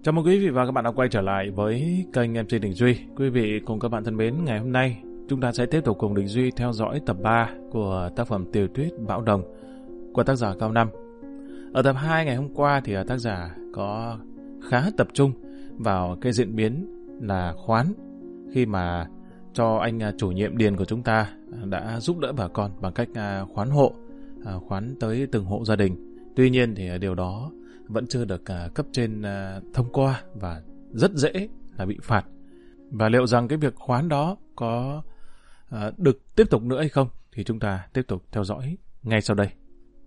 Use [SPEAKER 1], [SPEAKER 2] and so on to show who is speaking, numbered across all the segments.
[SPEAKER 1] Chào mừng quý vị và các bạn đã quay trở lại với kênh MC Đình Duy. Quý vị cùng các bạn thân mến, ngày hôm nay chúng ta sẽ tiếp tục cùng Đình Duy theo dõi tập 3 của tác phẩm Tiểu thuyết Bão Đồng của tác giả Cao Năm. Ở tập 2 ngày hôm qua thì tác giả có khá tập trung vào cái diễn biến là khoán, khi mà cho anh chủ nhiệm điền của chúng ta đã giúp đỡ bà con bằng cách khoán hộ, khoán tới từng hộ gia đình. Tuy nhiên thì điều đó vẫn chưa được cấp trên thông qua và rất dễ là bị phạt. Và liệu rằng cái việc khoán đó có được tiếp tục nữa hay không thì chúng ta tiếp tục theo dõi ngay sau đây.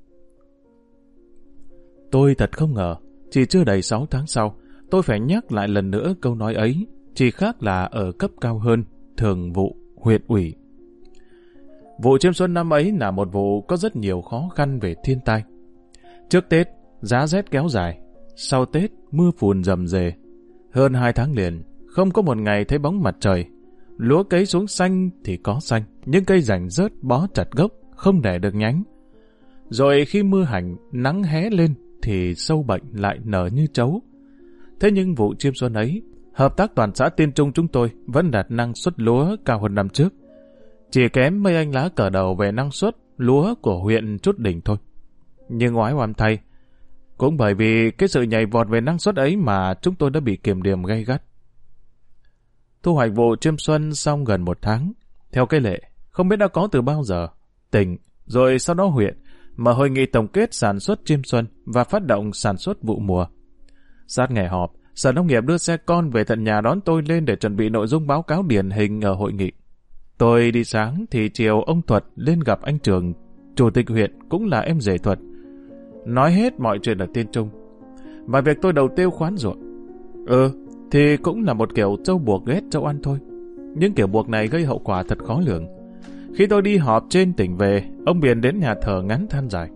[SPEAKER 1] Tôi thật không ngờ, chỉ chưa đầy 6 tháng sau, tôi phải nhắc lại lần nữa câu nói ấy, chỉ khác là ở cấp cao hơn, thường vụ huyện ủy. Vụ chiêm xuân năm ấy là một vụ có rất nhiều khó khăn về thiên tai. Trước Tết, giá rét kéo dài, sau Tết mưa phùn rầm rề. Hơn 2 tháng liền, không có một ngày thấy bóng mặt trời. Lúa cấy xuống xanh thì có xanh, nhưng cây rảnh rớt bó chặt gốc, không đẻ được nhánh. Rồi khi mưa hành, nắng hé lên thì sâu bệnh lại nở như trấu. Thế nhưng vụ chiêm xuân ấy, hợp tác toàn xã Tiên Trung chúng tôi vẫn đạt năng suất lúa cao hơn năm trước. Chỉ kém mấy anh lá cờ đầu về năng suất lúa của huyện Trút Đỉnh thôi. Nhưng ngoái oăm thay, cũng bởi vì cái sự nhảy vọt về năng suất ấy mà chúng tôi đã bị kiểm điểm gay gắt. Thu hoạch vụ chiêm xuân xong gần 1 tháng. Theo cái lệ, không biết đã có từ bao giờ, tỉnh, rồi sau đó huyện, mở hội nghị tổng kết sản xuất chiêm xuân và phát động sản xuất vụ mùa. Sát ngày họp, Sở Nông nghiệp đưa xe con về tận nhà đón tôi lên để chuẩn bị nội dung báo cáo điển hình ở hội nghị. Tôi đi sáng thì chiều ông Thuật lên gặp anh Trường, chủ tịch huyện cũng là em rể Thuật. Nói hết mọi chuyện ở Tiên Trung. Và việc tôi đầu tiêu khoán ruộng. Thì cũng là một kiểu trâu buộc ghét trâu ăn thôi. Nhưng kiểu buộc này gây hậu quả thật khó lường. Khi tôi đi họp trên tỉnh về, ông Biển đến nhà thờ ngắn than dài.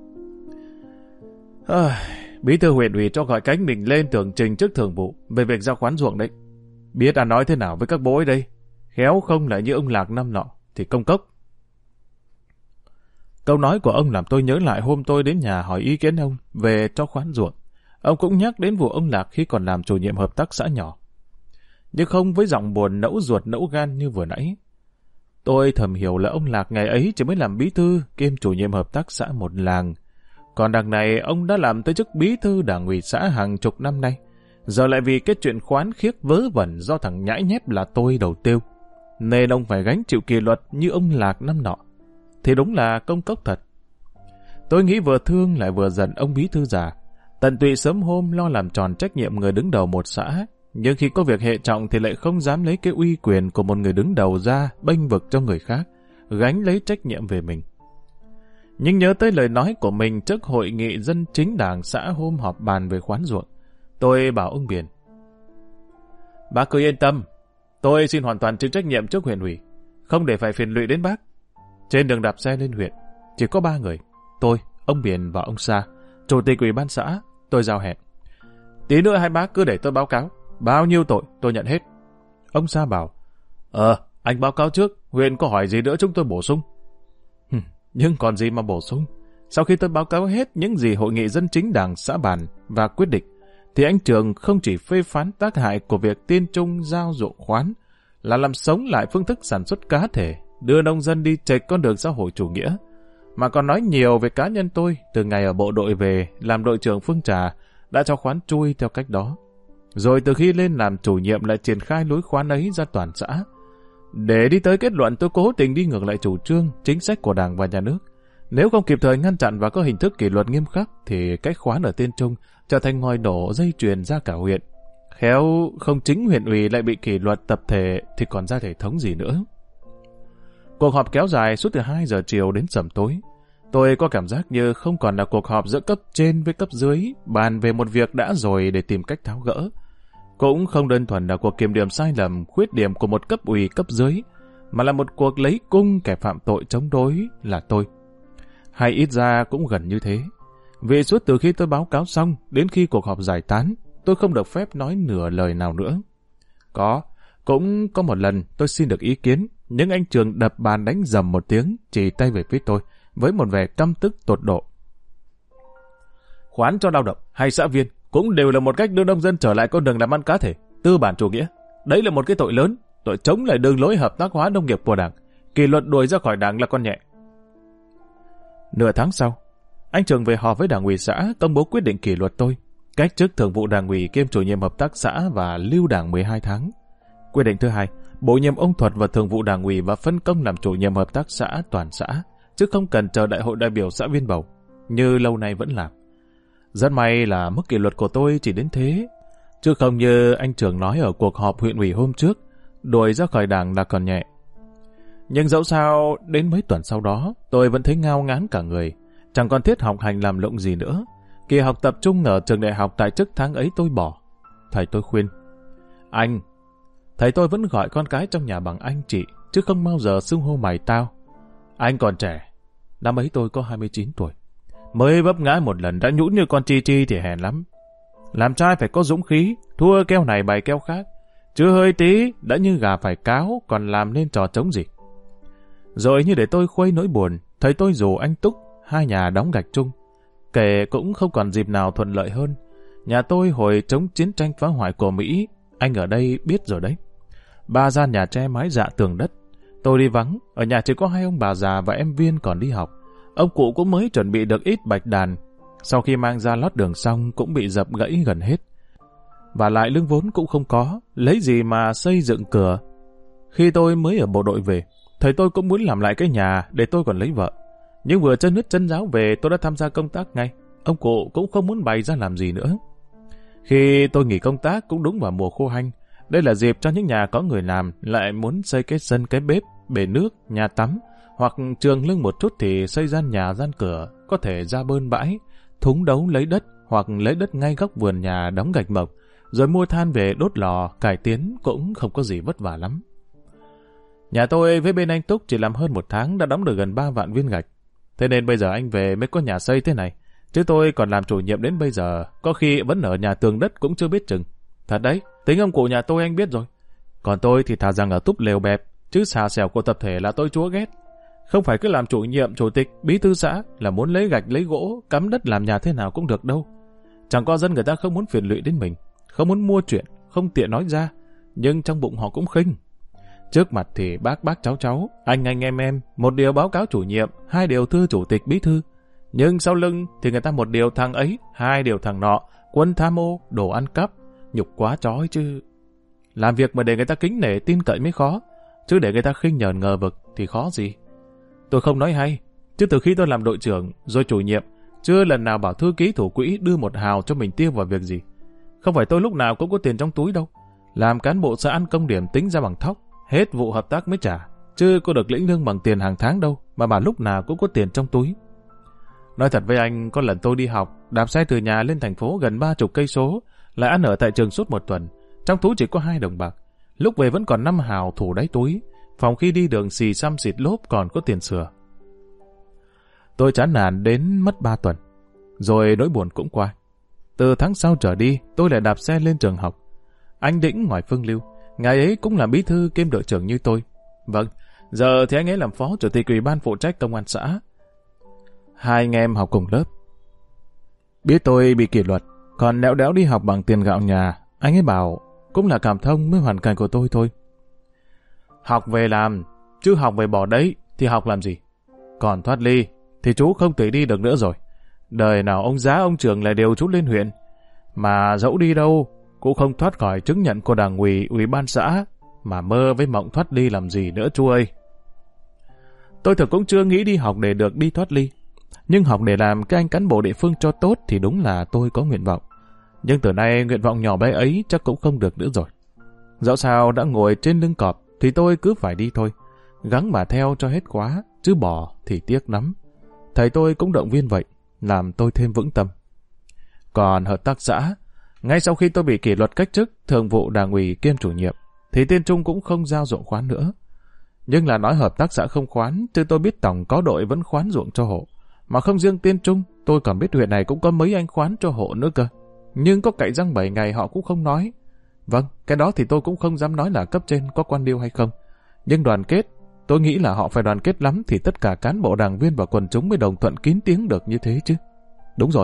[SPEAKER 1] Bí thư huyện ủy cho gọi cánh mình lên tường trình trước thường vụ về việc giao khoán ruộng đấy. Biết đã nói thế nào với các bố ấy đây? Khéo không lại như ông Lạc năm nọ thì công cốc. Câu nói của ông làm tôi nhớ lại hôm tôi đến nhà hỏi ý kiến ông về cho khoán ruộng. Ông cũng nhắc đến vụ ông Lạc khi còn làm chủ nhiệm hợp tác xã nhỏ. Nhưng không với giọng buồn nẫu ruột nẫu gan như vừa nãy. Tôi thầm hiểu là ông Lạc ngày ấy chỉ mới làm bí thư kiêm chủ nhiệm hợp tác xã một làng. Còn đằng này ông đã làm tới chức bí thư đảng ủy xã hàng chục năm nay. Giờ lại vì cái chuyện khoán khiếc vớ vẩn do thằng nhãi nhép là tôi đầu tiêu. Nên ông phải gánh chịu kỷ luật như ông Lạc năm nọ. Thì đúng là công cốc thật. Tôi nghĩ vừa thương lại vừa giận ông bí thư già. Tận tụy sớm hôm lo làm tròn trách nhiệm người đứng đầu một xã. Nhưng khi có việc hệ trọng thì lại không dám lấy cái uy quyền của một người đứng đầu ra bênh vực cho người khác, gánh lấy trách nhiệm về mình. Nhưng nhớ tới lời nói của mình trước hội nghị dân chính đảng xã hôm họp bàn về khoán ruộng, tôi bảo ông Biển: Bác cứ yên tâm, tôi xin hoàn toàn chịu trách nhiệm trước huyện ủy, không để phải phiền lụy đến bác. Trên đường đạp xe lên huyện, chỉ có 3 người, tôi, ông Biển và ông Sa, chủ tịch ủy ban xã. Tôi giao hẹn: Tí nữa hai bác cứ để tôi báo cáo, bao nhiêu tội tôi nhận hết. Ông Sa bảo: Anh báo cáo trước, huyện có hỏi gì nữa chúng tôi bổ sung. Nhưng còn gì mà bổ sung? Sau khi tôi báo cáo hết những gì hội nghị dân chính đảng xã bàn và quyết định, thì anh Trường không chỉ phê phán tác hại của việc Tiên Trung giao ruộng khoán, là làm sống lại phương thức sản xuất cá thể, đưa nông dân đi chệch con đường xã hội chủ nghĩa, mà còn nói nhiều về cá nhân tôi từ ngày ở bộ đội về làm đội trưởng Phương Trà đã cho khoán chui theo cách đó. Rồi từ khi lên làm chủ nhiệm lại triển khai lối khoán ấy ra toàn xã. Để đi tới kết luận tôi cố tình đi ngược lại chủ trương, chính sách của Đảng và Nhà nước. Nếu không kịp thời ngăn chặn và có hình thức kỷ luật nghiêm khắc thì cách khoán ở Tiên Trung trở thành ngòi nổ dây chuyền ra cả huyện. Khéo không chính huyện ủy lại bị kỷ luật tập thể thì còn ra hệ thống gì nữa. Cuộc họp kéo dài suốt từ 2 giờ chiều đến sẩm tối. Tôi có cảm giác như không còn là cuộc họp giữa cấp trên với cấp dưới bàn về một việc đã rồi để tìm cách tháo gỡ. Cũng không đơn thuần là cuộc kiểm điểm sai lầm, khuyết điểm của một cấp ủy cấp dưới, mà là một cuộc lấy cung kẻ phạm tội chống đối là tôi. Hay ít ra cũng gần như thế. Vì suốt từ khi tôi báo cáo xong đến khi cuộc họp giải tán, tôi không được phép nói nửa lời nào nữa. Cũng có một lần tôi xin được ý kiến, nhưng anh Trường đập bàn đánh dầm một tiếng, chỉ tay về phía tôi, với một vẻ căm tức tột độ. Khoán cho lao động hay xã viên cũng đều là một cách đưa nông dân trở lại con đường làm ăn cá thể, tư bản chủ nghĩa. Đấy là một cái tội lớn, tội chống lại đường lối hợp tác hóa nông nghiệp của Đảng. Kỷ luật đuổi ra khỏi Đảng là con nhẹ. Nửa tháng sau, anh Trường về họp với Đảng ủy xã công bố quyết định kỷ luật tôi, cách chức thường vụ Đảng ủy kiêm chủ nhiệm hợp tác xã và lưu Đảng 12 tháng. Quyết định thứ hai, bổ nhiệm ông Thuật vào thường vụ Đảng ủy và phân công làm chủ nhiệm hợp tác xã toàn xã, chứ không cần chờ đại hội đại biểu xã viên bầu, như lâu nay vẫn làm. Rất may là mức kỷ luật của tôi chỉ đến thế, chứ không như anh Trường nói ở cuộc họp huyện ủy hôm trước, đuổi ra khỏi Đảng là còn nhẹ. Nhưng dẫu sao, đến mấy tuần sau đó, tôi vẫn thấy ngao ngán cả người, chẳng còn thiết học hành làm lụng gì nữa. Kỳ học tập trung ở trường đại học tại chức tháng ấy tôi bỏ. Thầy tôi khuyên, anh, thầy tôi vẫn gọi con cái trong nhà bằng anh chị, chứ không bao giờ xưng hô mày tao. Anh còn trẻ, năm ấy tôi có 29 tuổi. Mới vấp ngã một lần đã nhũn như con chi chi thì hèn lắm. Làm trai phải có dũng khí, thua keo này bày keo khác. Chứ hơi tí, đã như gà phải cáo, còn làm nên trò trống gì. Rồi như để tôi khuây nỗi buồn, thầy tôi rủ anh Túc, hai nhà đóng gạch chung. Kể cũng không còn dịp nào thuận lợi hơn. Nhà tôi hồi chống chiến tranh phá hoại của Mỹ, anh ở đây biết rồi đấy. 3 gian nhà tre mái dạ tường đất. Tôi đi vắng, ở nhà chỉ có 2 ông bà già và em Viên còn đi học. Ông cụ cũng mới chuẩn bị được ít bạch đàn. Sau khi mang ra lót đường xong cũng bị dập gãy gần hết. Và lại lương vốn cũng không có, lấy gì mà xây dựng cửa. Khi tôi mới ở bộ đội về, thầy tôi cũng muốn làm lại cái nhà để tôi còn lấy vợ. Nhưng vừa chân nước chân giáo về tôi đã tham gia công tác ngay. Ông cụ cũng không muốn bày ra làm gì nữa. Khi tôi nghỉ công tác cũng đúng vào mùa khô hanh. Đây là dịp cho những nhà có người làm lại muốn xây cái sân, cái bếp, bể nước, nhà tắm, hoặc trường lưng một chút thì xây gian nhà gian cửa, có thể ra bơn bãi, thúng đấu lấy đất hoặc lấy đất ngay góc vườn nhà đóng gạch mộc, rồi mua than về đốt lò, cải tiến cũng không có gì vất vả lắm. Nhà tôi với bên anh Túc chỉ làm hơn 1 tháng đã đóng được gần 3 vạn viên gạch. Thế nên bây giờ anh về mới có nhà xây thế này. Chứ tôi còn làm chủ nhiệm đến bây giờ, có khi vẫn ở nhà tường đất cũng chưa biết chừng. Thật đấy, tính ông cụ nhà tôi anh biết rồi. Còn tôi thì thà rằng ở túp lều bẹp, chứ xà xẻo của tập thể là tôi chúa ghét. Không phải cứ làm chủ nhiệm, chủ tịch, bí thư xã là muốn lấy gạch, lấy gỗ, cắm đất làm nhà thế nào cũng được đâu. Chẳng có dân người ta không muốn phiền lụy đến mình, không muốn mua chuyện, không tiện nói ra, nhưng trong bụng họ cũng khinh. Trước mặt thì bác cháu, anh em, một điều báo cáo chủ nhiệm, 2 điều thưa chủ tịch bí thư. Nhưng sau lưng thì người ta một điều thằng ấy, 2 điều thằng nọ, quân tham ô, đồ ăn cắp, nhục quá chói chứ. Làm việc mà để người ta kính nể tin cậy mới khó, chứ để người ta khinh nhờn ngờ vực thì khó gì. Tôi không nói hay, chứ từ khi tôi làm đội trưởng rồi chủ nhiệm, chưa lần nào bảo thư ký thủ quỹ đưa 1 hào cho mình tiêu vào việc gì. Không phải tôi lúc nào cũng có tiền trong túi đâu. Làm cán bộ xã ăn công điểm tính ra bằng thóc, hết vụ hợp tác mới trả, chứ có được lĩnh lương bằng tiền hàng tháng đâu, mà bà lúc nào cũng có tiền trong túi. Nói thật với anh, có lần tôi đi học, đạp xe từ nhà lên thành phố gần 30 cây số, lại ăn ở tại trường suốt 1 tuần, trong túi chỉ có 2 đồng bạc. Lúc về vẫn còn 5 hào thủ đáy túi, phòng khi đi đường xì xăm xịt lốp còn có tiền sửa. Tôi chán nản đến mất 3 tuần, rồi nỗi buồn cũng qua. Từ tháng sau trở đi, tôi lại đạp xe lên trường học. Anh Đĩnh ngoài phương lưu, ngài ấy cũng là bí thư kiêm đội trưởng như tôi. Vâng, giờ thì anh ấy làm phó chủ tịch ủy ban phụ trách công an xã. 2 anh em học cùng lớp. Biết tôi bị kỷ luật, còn nẻo đẽo đi học bằng tiền gạo nhà, anh ấy bảo cũng là cảm thông với hoàn cảnh của tôi thôi. Học về làm, chứ học về bỏ đấy thì học làm gì? Còn thoát ly thì chú không thể đi được nữa rồi. Đời nào ông giá ông trưởng lại đều chú lên huyện. Mà dẫu đi đâu cũng không thoát khỏi chứng nhận của đảng ủy, ủy ban xã, mà mơ với mộng thoát ly làm gì nữa chú ơi. Tôi thực cũng chưa nghĩ đi học để được đi thoát ly. Nhưng học để làm cái anh cán bộ địa phương cho tốt thì đúng là tôi có nguyện vọng. Nhưng từ nay nguyện vọng nhỏ bé ấy chắc cũng không được nữa rồi. Dẫu sao đã ngồi trên lưng cọp thì tôi cứ phải đi thôi. Gắng mà theo cho hết quá, chứ bỏ thì tiếc lắm. Thầy tôi cũng động viên vậy, làm tôi thêm vững tâm. Còn hợp tác xã, ngay sau khi tôi bị kỷ luật cách chức thường vụ đảng ủy kiêm chủ nhiệm, thì tên Trung cũng không giao ruộng khoán nữa. Nhưng là nói hợp tác xã không khoán, chứ tôi biết tổng có đội vẫn khoán ruộng cho hộ. Mà không riêng tên Trung, tôi còn biết huyện này cũng có mấy anh khoán cho hộ nữa cơ. Nhưng có cậy răng 7 ngày họ cũng không nói. Vâng, cái đó thì tôi cũng không dám nói là cấp trên có quan điêu hay không. Nhưng đoàn kết, tôi nghĩ là họ phải đoàn kết lắm thì tất cả cán bộ đảng viên và quần chúng mới đồng thuận kín tiếng được như thế chứ. Đúng rồi,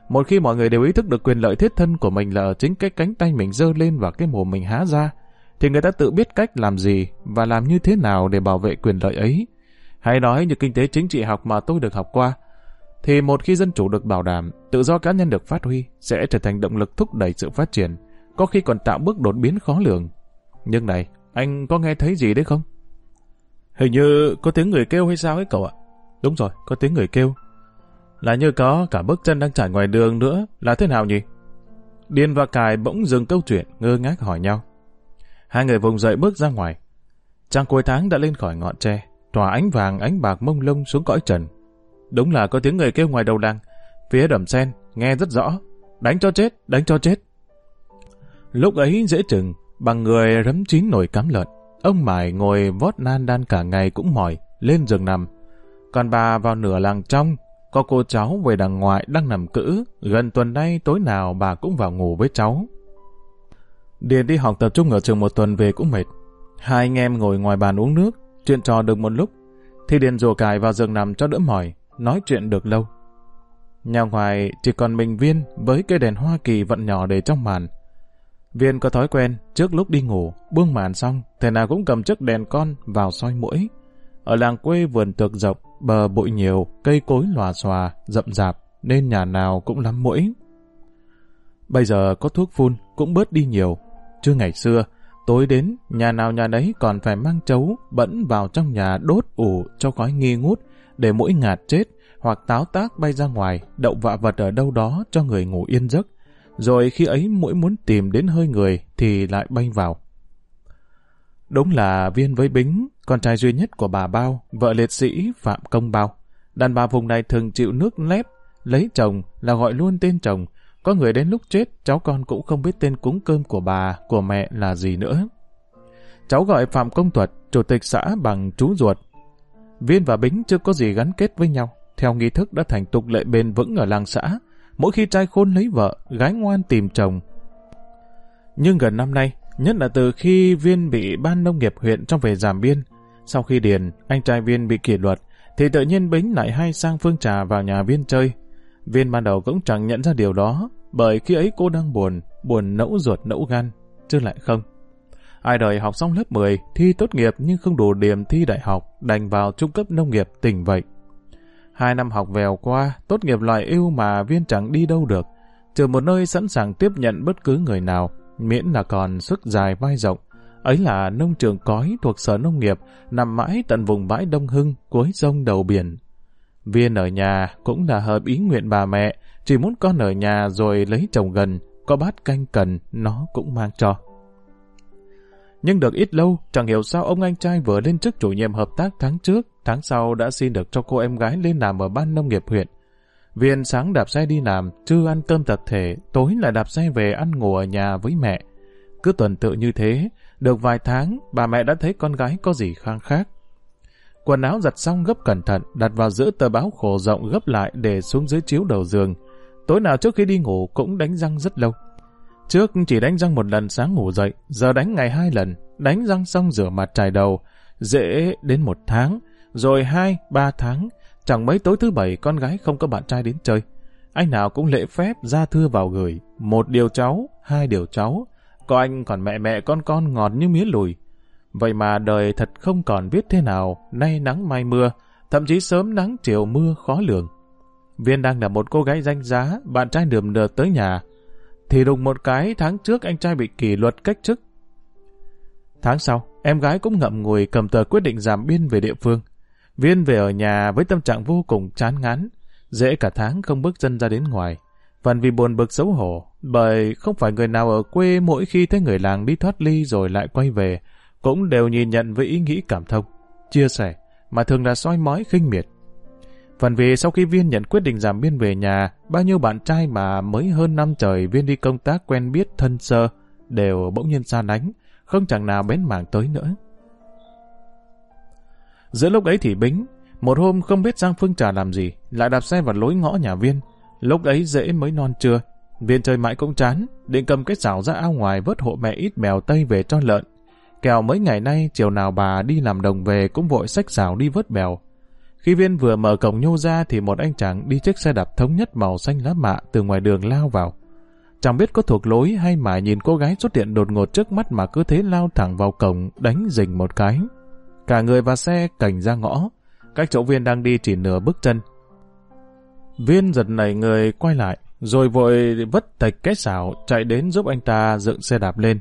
[SPEAKER 1] Một khi mọi người đều ý thức được quyền lợi thiết thân của mình là ở chính cái cánh tay mình giơ lên và cái mồm mình há ra, thì người ta tự biết cách làm gì và làm như thế nào để bảo vệ quyền lợi ấy. Hay nói như kinh tế chính trị học mà tôi được học qua, thì một khi dân chủ được bảo đảm, tự do cá nhân được phát huy, sẽ trở thành động lực thúc đẩy sự phát triển, có khi còn tạo bước đột biến khó lường. Nhưng này, anh có nghe thấy gì đấy không? Hình như có tiếng người kêu hay sao ấy cậu ạ? Đúng rồi, có tiếng người kêu. Là như có cả bước chân đang trải ngoài đường nữa, là thế nào nhỉ? Điền và Cài bỗng dừng câu chuyện, ngơ ngác hỏi nhau. Hai người vùng dậy bước ra ngoài. Trăng cuối tháng đã lên khỏi ngọn tre, tỏa ánh vàng ánh bạc mông lung xuống cõi trần. Đúng là có tiếng người kêu ngoài đầu làng, phía đầm sen, nghe rất rõ. Đánh cho chết, đánh cho chết. Lúc ấy dễ chừng, bằng người rấm chín nồi cám lợn. Ông Mải ngồi vót nan đan cả ngày cũng mỏi, lên giường nằm. Còn bà vào nửa làng trong, có cô cháu về đằng ngoại đang nằm cữ, gần tuần nay tối nào bà cũng vào ngủ với cháu. Điền đi học tập trung ở trường một tuần về cũng mệt. Hai anh em ngồi ngoài bàn uống nước, chuyện trò được một lúc, thì Điền rủ Cài vào giường nằm cho đỡ mỏi, nói chuyện được lâu. Nhà ngoài chỉ còn mình Viên với cây đèn Hoa Kỳ vặn nhỏ để trong màn. Viên có thói quen, trước lúc đi ngủ, buông màn xong, thế nào cũng cầm chiếc đèn con vào soi muỗi. Ở làng quê vườn tược rộng, bờ bụi nhiều, cây cối lòa xòa, rậm rạp, nên nhà nào cũng lắm muỗi. Bây giờ có thuốc phun cũng bớt đi nhiều. Chứ ngày xưa, tối đến, nhà nào nhà nấy còn phải mang trấu bẫn vào trong nhà đốt ủ cho khói nghi ngút, để muỗi ngạt chết, hoặc táo tác bay ra ngoài, đậu vạ vật ở đâu đó cho người ngủ yên giấc. Rồi khi ấy muỗi muốn tìm đến hơi người thì lại bay vào. Đúng là Viên với Bính, con trai duy nhất của bà Bao, vợ liệt sĩ Phạm Công Bao. Đàn bà vùng này thường chịu nước lép, lấy chồng là gọi luôn tên chồng. Có người đến lúc chết, cháu con cũng không biết tên cúng cơm của bà, của mẹ là gì nữa. Cháu gọi Phạm Công Thuật, chủ tịch xã bằng chú ruột. Viên và Bính chưa có gì gắn kết với nhau. Theo nghi thức đã thành tục lệ bền vững ở làng xã, mỗi khi trai khôn lấy vợ, gái ngoan tìm chồng. Nhưng gần năm nay, nhất là từ khi Viên bị ban nông nghiệp huyện trong về Giảm Biên, sau khi Điền, anh trai Viên bị kỷ luật, thì tự nhiên Bính lại hay sang Phương Trà vào nhà Viên chơi. Viên ban đầu cũng chẳng nhận ra điều đó, bởi khi ấy cô đang buồn nẫu ruột nẫu gan, chứ lại không. Ai đời học xong lớp 10, thi tốt nghiệp nhưng không đủ điểm thi đại học, đành vào trung cấp nông nghiệp tỉnh vậy. 2 năm học vèo qua, tốt nghiệp loại ưu mà Viên chẳng đi đâu được, trừ một nơi sẵn sàng tiếp nhận bất cứ người nào, miễn là còn sức dài vai rộng. Ấy là nông trường cói thuộc Sở Nông nghiệp, nằm mãi tận vùng bãi Đông Hưng, cuối sông đầu biển. Viên ở nhà cũng là hợp ý nguyện bà mẹ, chỉ muốn con ở nhà rồi lấy chồng gần, có bát canh cần, nó cũng mang cho. Nhưng được ít lâu, chẳng hiểu sao ông anh trai vừa lên chức chủ nhiệm hợp tác tháng trước, tháng sau đã xin được cho cô em gái lên làm ở ban nông nghiệp huyện. Viên sáng đạp xe đi làm, trưa ăn cơm tập thể, tối lại đạp xe về ăn ngủ ở nhà với mẹ. Cứ tuần tự như thế, được vài tháng, bà mẹ đã thấy con gái có gì khang khác. Quần áo giặt xong gấp cẩn thận, đặt vào giữa tờ báo khổ rộng gấp lại để xuống dưới chiếu đầu giường. Tối nào trước khi đi ngủ cũng đánh răng rất lâu. Trước chỉ đánh răng một lần sáng ngủ dậy, giờ đánh ngày 2 lần, đánh răng xong rửa mặt chải đầu, dễ đến 1 tháng, rồi 2-3 tháng, chẳng mấy tối thứ 7 con gái không có bạn trai đến chơi. Anh nào cũng lễ phép ra thư vào gửi, 1 điều cháu, 2 điều cháu, có anh còn mẹ con ngọt như mía lùi. Vậy mà đời thật không còn biết thế nào, nay nắng mai mưa, thậm chí sớm nắng chiều mưa khó lường. Viên đang là một cô gái danh giá, bạn trai đườm đượt tới nhà. Thì đùng một cái tháng trước anh trai bị kỷ luật cách chức. Tháng sau, em gái cũng ngậm ngùi cầm tờ quyết định giảm biên về địa phương. Viên về ở nhà với tâm trạng vô cùng chán ngán, dễ cả tháng không bước chân ra đến ngoài. Phần vì buồn bực xấu hổ, bởi không phải người nào ở quê mỗi khi thấy người làng đi thoát ly rồi lại quay về, cũng đều nhìn nhận với ý nghĩ cảm thông, chia sẻ, mà thường là soi mói khinh miệt. Phần vì sau khi Viên nhận quyết định giảm biên về nhà, bao nhiêu bạn trai mà mới hơn năm trời Viên đi công tác quen biết thân sơ, đều bỗng nhiên xa lánh, không chẳng nào bén mảng tới nữa. Giữa lúc ấy thì Bính, một hôm không biết sang Phương Trà làm gì, lại đạp xe vào lối ngõ nhà Viên. Lúc ấy dễ mới non trưa, Viên chơi mãi cũng chán, định cầm cái xảo ra ao ngoài vớt hộ mẹ ít mèo Tây về cho lợn. Kẻo mấy ngày nay chiều nào bà đi làm đồng về cũng vội xách xảo đi vớt bèo. Khi Viên vừa mở cổng nhô ra thì một anh chàng đi chiếc xe đạp thống nhất màu xanh lá mạ từ ngoài đường lao vào. Chẳng biết có thuộc lối hay mà nhìn cô gái xuất hiện đột ngột trước mắt mà cứ thế lao thẳng vào cổng, đánh rình một cái. Cả người và xe cành ra ngõ, cách chỗ Viên đang đi chỉ nửa bước chân. Viên giật nảy người quay lại, rồi vội vất tạch cái xảo chạy đến giúp anh ta dựng xe đạp lên.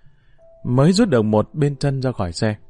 [SPEAKER 1] Mới rút được một bên chân ra khỏi xe.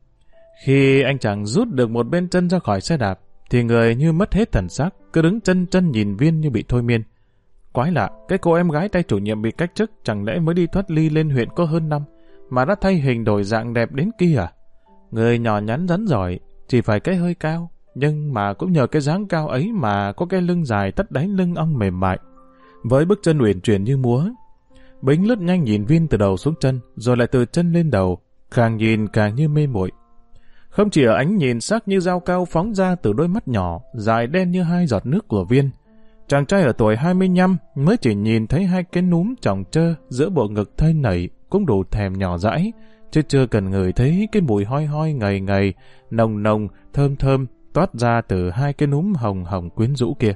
[SPEAKER 1] Khi anh chàng rút được một bên chân ra khỏi xe đạp, thì người như mất hết thần sắc, cứ đứng chân chân nhìn Viên như bị thôi miên. Quái lạ, cái cô em gái tay chủ nhiệm bị cách chức chẳng lẽ mới đi thoát ly lên huyện có hơn năm, mà đã thay hình đổi dạng đẹp đến kia à? Người nhỏ nhắn rắn giỏi, chỉ phải cái hơi cao, nhưng mà cũng nhờ cái dáng cao ấy mà có cái lưng dài tất đáy lưng ong mềm mại, với bước chân uyển chuyển như múa. Bính lướt nhanh nhìn Viên từ đầu xuống chân, rồi lại từ chân lên đầu, càng nhìn càng như mê muội. Không chỉ ở ánh nhìn sắc như dao cao phóng ra từ đôi mắt nhỏ, dài đen như hai giọt nước của Viên. Chàng trai ở tuổi 25 mới chỉ nhìn thấy hai cái núm tròng trơ giữa bộ ngực thây nảy cũng đủ thèm nhỏ dãi, chứ chưa cần ngửi thấy cái mùi hoi hoi ngầy ngầy, nồng nồng, thơm thơm toát ra từ hai cái núm hồng hồng quyến rũ kia.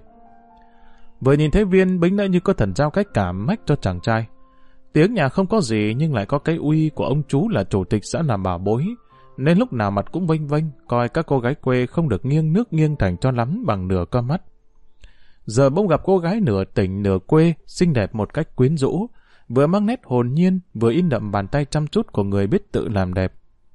[SPEAKER 1] Vừa nhìn thấy Viên, Bính đã như có thần giao cách cảm mách cho chàng trai. Tiếng nhà không có gì nhưng lại có cái uy của ông chú là chủ tịch xã làm bảo bối, nên lúc nào mặt cũng vênh vênh, coi các cô gái quê không được nghiêng nước nghiêng thành cho lắm bằng nửa con mắt. Giờ bỗng gặp cô gái nửa tỉnh nửa quê, xinh đẹp một cách quyến rũ, vừa mang nét hồn nhiên, vừa in đậm bàn tay chăm chút của người biết tự làm đẹp.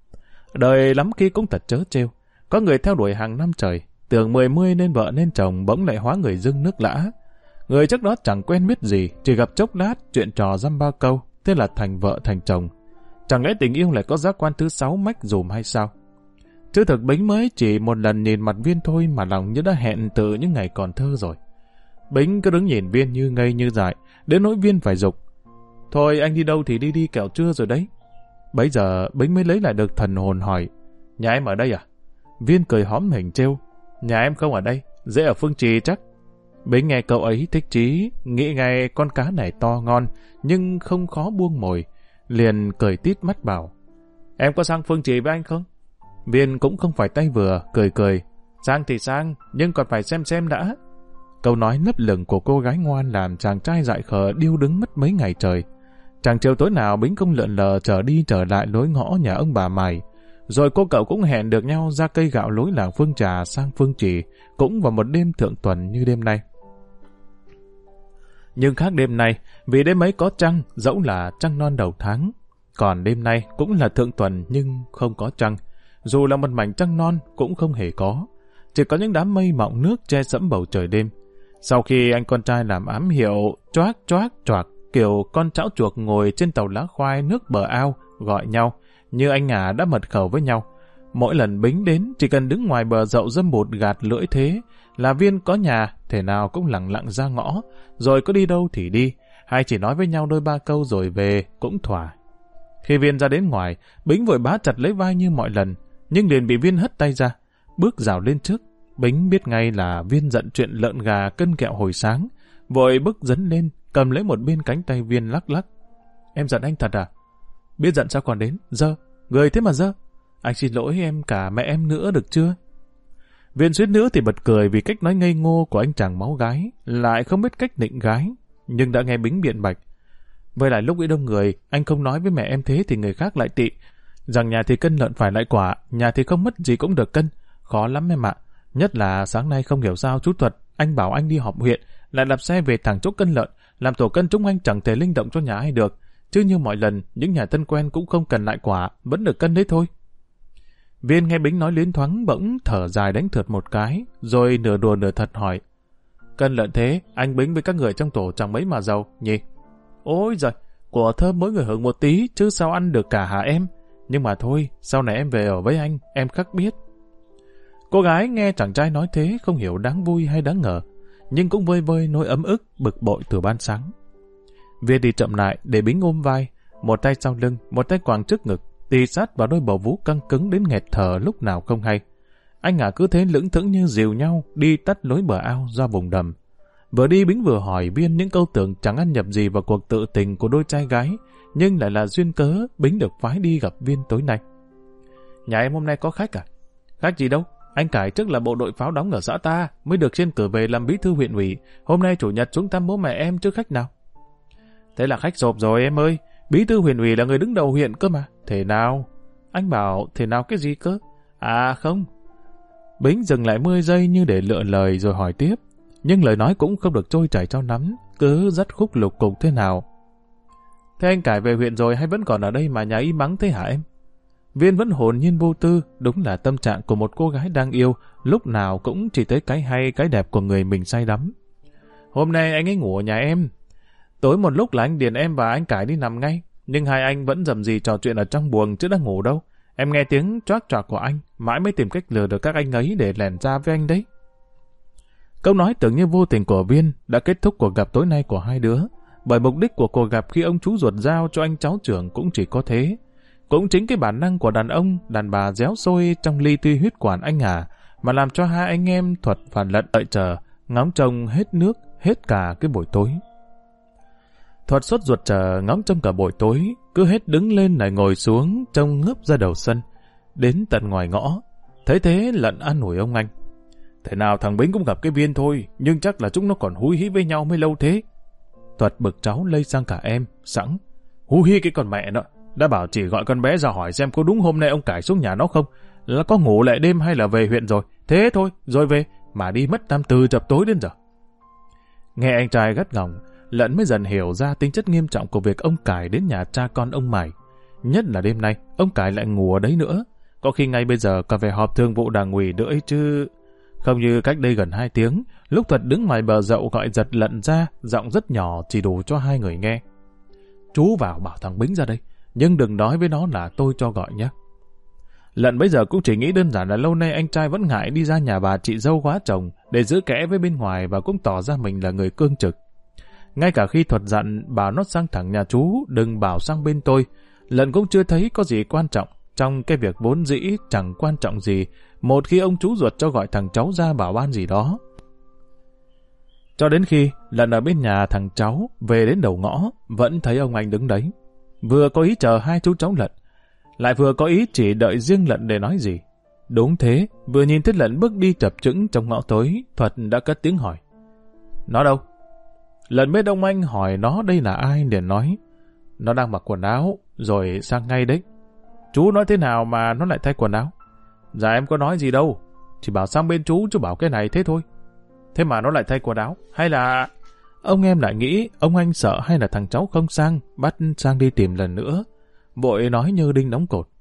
[SPEAKER 1] Đời lắm khi cũng thật trớ trêu, có người theo đuổi hàng năm trời, tưởng 10 nên vợ nên chồng, bỗng lại hóa người dưng nước lã. Người trước đó chẳng quen biết gì, chỉ gặp chốc lát, chuyện trò dăm ba câu, thế là thành vợ thành chồng. Chẳng lẽ tình yêu lại có giác quan thứ 6 mách dùm hay sao? Chứ thực Bính mới chỉ một lần nhìn mặt Viên thôi mà lòng như đã hẹn từ những ngày còn thơ rồi. Bính cứ đứng nhìn Viên như ngây như dại, đến nỗi Viên phải giục: "Thôi anh đi đâu thì đi đi, kẻo trưa rồi đấy." Bấy giờ Bính mới lấy lại được thần hồn hỏi: "Nhà em ở đây à?" Viên cười hóm hình trêu: "Nhà em không ở đây, dễ ở Phương Trì chắc." Bính nghe cậu ấy thích chí, nghĩ ngay con cá này to ngon, nhưng không khó buông mồi, liền cười tít mắt bảo: "Em có sang Phương Trì với anh không?" Viên cũng không phải tay vừa, cười cười: "Sang thì sang, nhưng còn phải xem đã." Câu nói lấp lửng của cô gái ngoan làm chàng trai dại khờ điêu đứng mất mấy ngày trời. Chàng chiều tối nào Bính cũng lượn lờ trở đi trở lại lối ngõ nhà ông bà Mày. Rồi cô cậu cũng hẹn được nhau ra cây gạo lối làng Phương Trà sang Phương Trì, cũng vào một đêm thượng tuần như đêm nay. Nhưng khác đêm nay, vì đêm ấy có trăng, dẫu là trăng non đầu tháng. Còn đêm nay cũng là thượng tuần nhưng không có trăng. Dù là một mảnh trăng non cũng không hề có. Chỉ có những đám mây mọng nước che sẫm bầu trời đêm. Sau khi anh con trai làm ám hiệu choác choác choạc, kiểu con trão chuột ngồi trên tàu lá khoai nước bờ ao gọi nhau, như anh Ngà đã mật khẩu với nhau. Mỗi lần Bính đến chỉ cần đứng ngoài bờ dậu dâm bụt gạt lưỡi thế là Viên có nhà thể nào cũng lặng lặng ra ngõ, rồi có đi đâu thì đi, hay chỉ nói với nhau đôi ba câu rồi về cũng thỏa. Khi Viên ra đến ngoài, Bính vội bá chặt lấy vai như mọi lần, nhưng liền bị Viên hất tay ra, bước rào lên trước. Bính biết ngay là Viên giận chuyện lợn gà cân kẹo hồi sáng, vội bước dấn lên, cầm lấy một bên cánh tay Viên lắc lắc. "Em giận anh thật à?" "Biết giận sao còn đến, dơ, người thế mà dơ. Anh xin lỗi em cả mẹ em nữa được chưa?" Viên suýt nữa thì bật cười vì cách nói ngây ngô của anh chàng máu gái, lại không biết cách nịnh gái, nhưng đã nghe Bính biện bạch: "Với lại lúc ấy đông người, anh không nói với mẹ em thế thì người khác lại tị, rằng nhà thì cân lợn phải lại quả, nhà thì không mất gì cũng được cân. Khó lắm em ạ. Nhất là sáng nay không hiểu sao chú Thuật, anh bảo anh đi họp huyện, lại đạp xe về thẳng chỗ cân lợn, làm tổ cân chúng anh chẳng thể linh động cho nhà ai được. Chứ như mọi lần, những nhà thân quen cũng không cần lại quả, vẫn được cân đấy thôi." Viên nghe Bính nói liến thoáng bỗng thở dài đánh thượt một cái, rồi nửa đùa nửa thật hỏi: "Cân lợn thế, anh Bính với các người trong tổ chẳng mấy mà giàu, nhỉ?" "Ôi giời, của thơm mỗi người hưởng một tí, chứ sao ăn được cả hả em? Nhưng mà thôi, sau này em về ở với anh, em khắc biết." Cô gái nghe chàng trai nói thế không hiểu đáng vui hay đáng ngờ, nhưng cũng vơi vơi nỗi ấm ức, bực bội từ ban sáng. Viên đi chậm lại để Bính ôm vai, một tay sau lưng, một tay quàng trước ngực, tì sát vào đôi bầu vú căng cứng đến nghẹt thở lúc nào không hay. Anh Ngà cứ thế lững thững như dìu nhau đi tắt lối bờ ao ra vùng đầm. Vừa đi Bính vừa hỏi Viên những câu tưởng chẳng ăn nhập gì vào cuộc tự tình của đôi trai gái, nhưng lại là duyên cớ Bính được phái đi gặp Viên tối nay. "Nhà em hôm nay có khách à?" "Khách gì đâu, Anh Cải trước là bộ đội pháo đóng ở xã ta, mới được trên cử về làm bí thư huyện ủy. Hôm nay chủ nhật xuống thăm bố mẹ em chứ khách nào. Thế là khách sộp rồi em ơi. Bí thư huyện ủy là người đứng đầu huyện cơ mà. Thế nào? Anh bảo thế nào cái gì cơ? À không. Bính dừng lại 10 giây như để lựa lời rồi hỏi tiếp. Nhưng lời nói cũng không được trôi chảy cho lắm, cứ rất khúc lục cục thế nào. Thế anh Cải về huyện rồi hay vẫn còn ở đây mà nhà y mắng thế hả em? Viên vẫn hồn nhiên vô tư, đúng là tâm trạng của một cô gái đang yêu, lúc nào cũng chỉ thấy cái hay, cái đẹp của người mình say đắm. Hôm nay anh ấy ngủ ở nhà em. Tối một lúc là anh điền em và anh Cải đi nằm ngay, nhưng hai anh vẫn rầm rì trò chuyện ở trong buồng chứ đang ngủ đâu. Em nghe tiếng choác choạc của anh, mãi mới tìm cách lừa được các anh ấy để lẻn ra với anh đấy. Câu nói tưởng như vô tình của Viên đã kết thúc cuộc gặp tối nay của hai đứa, bởi mục đích của cuộc gặp khi ông chú ruột giao cho anh cháu trưởng cũng chỉ có thế. Cũng chính cái bản năng của đàn ông, đàn bà réo sôi trong ly tuy huyết quản anh Hà mà làm cho hai anh em Thuật và Lận đợi chờ, ngóng trông hết nước, hết cả cái buổi tối. Thuật sốt ruột chờ ngóng trông cả buổi tối, cứ hết đứng lên lại ngồi xuống trông ngấp ra đầu sân, đến tận ngoài ngõ. Thấy thế Lận an ủi ông anh. Thế nào thằng Bính cũng gặp cái Viên thôi, nhưng chắc là chúng nó còn húi hí với nhau mới lâu thế. Thuật bực cháu lây sang cả em, sẵn. Húi hí cái con mẹ nó, đã bảo chỉ gọi con bé ra hỏi xem có đúng hôm nay ông Cải xuống nhà nó không, là có ngủ lại đêm hay là về huyện rồi. Thế thôi, rồi về, mà đi mất tam từ chập tối đến giờ. Nghe anh trai gắt gỏng, Lận mới dần hiểu ra tính chất nghiêm trọng của việc ông Cải đến nhà cha con ông Mải. Nhất là đêm nay, ông Cải lại ngủ ở đấy nữa. Có khi ngay bây giờ còn phải họp thương vụ đảng ủy nữa ấy chứ. Không như cách đây gần 2 tiếng, lúc Thuật đứng ngoài bờ dậu gọi giật Lận ra, giọng rất nhỏ chỉ đủ cho hai người nghe. Chú vào bảo thằng Bính ra đây, nhưng đừng nói với nó là tôi cho gọi nhé. Lận bây giờ cũng chỉ nghĩ đơn giản là lâu nay anh trai vẫn ngại đi ra nhà bà chị dâu quá chồng để giữ kẽ với bên ngoài và cũng tỏ ra mình là người cương trực. Ngay cả khi Thuật dặn bảo nó sang thẳng nhà chú, đừng bảo sang bên tôi, Lận cũng chưa thấy có gì quan trọng trong cái việc vốn dĩ chẳng quan trọng gì một khi ông chú ruột cho gọi thằng cháu ra bảo ban gì đó. Cho đến khi Lận ở bên nhà thằng cháu về đến đầu ngõ, vẫn thấy ông anh đứng đấy. Vừa có ý chờ hai chú cháu Lận, lại vừa có ý chỉ đợi riêng Lận để nói gì. Đúng thế, vừa nhìn thấy Lận bước đi chập chững trong ngõ tối, Thuật đã cất tiếng hỏi. Nó đâu? Lận biết ông anh hỏi nó đây là ai liền nói. Nó đang mặc quần áo, rồi sang ngay đấy. Chú nói thế nào mà nó lại thay quần áo? Dạ em có nói gì đâu, chỉ bảo sang bên chú bảo cái này thế thôi. Thế mà nó lại thay quần áo, hay là... Ông em lại nghĩ ông anh sợ hay là thằng cháu không sang, bắt sang đi tìm lần nữa. Vội nói như đinh đóng cột.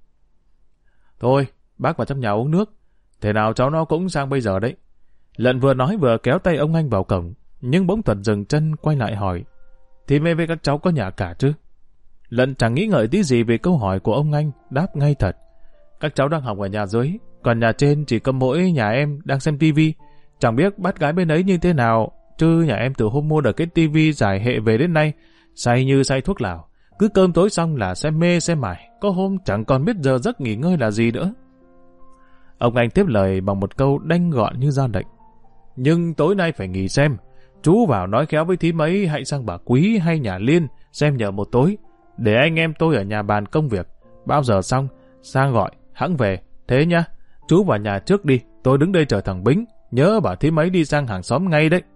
[SPEAKER 1] Thôi, bác vào trong nhà uống nước. Thế nào cháu nó cũng sang bây giờ đấy. Lận vừa nói vừa kéo tay ông anh vào cổng, nhưng bỗng Thuật dừng chân quay lại hỏi. Thì mẹ với các cháu có nhà cả chứ? Lận chẳng nghĩ ngợi tí gì về câu hỏi của ông anh, đáp ngay thật. Các cháu đang học ở nhà dưới, còn nhà trên chỉ có mỗi nhà em đang xem tivi. Chẳng biết bác gái bên ấy như thế nào, chứ nhà em từ hôm mua được cái tivi giải hệ về đến nay, say như say thuốc lào. Cứ cơm tối xong là xem mê xem mải, có hôm chẳng còn biết giờ giấc nghỉ ngơi là gì nữa. Ông anh tiếp lời bằng một câu đanh gọn như ra lệnh. Nhưng tối nay phải nghỉ xem. Chú vào nói khéo với thím ấy hãy sang bà Quý hay nhà Liên xem nhờ một tối, để anh em tôi ở nhà bàn công việc. Bao giờ xong, sang gọi, hẵng về. Thế nhá, chú vào nhà trước đi, tôi đứng đây chờ thằng Bính. Nhớ bảo thím ấy đi sang hàng xóm ngay đấy.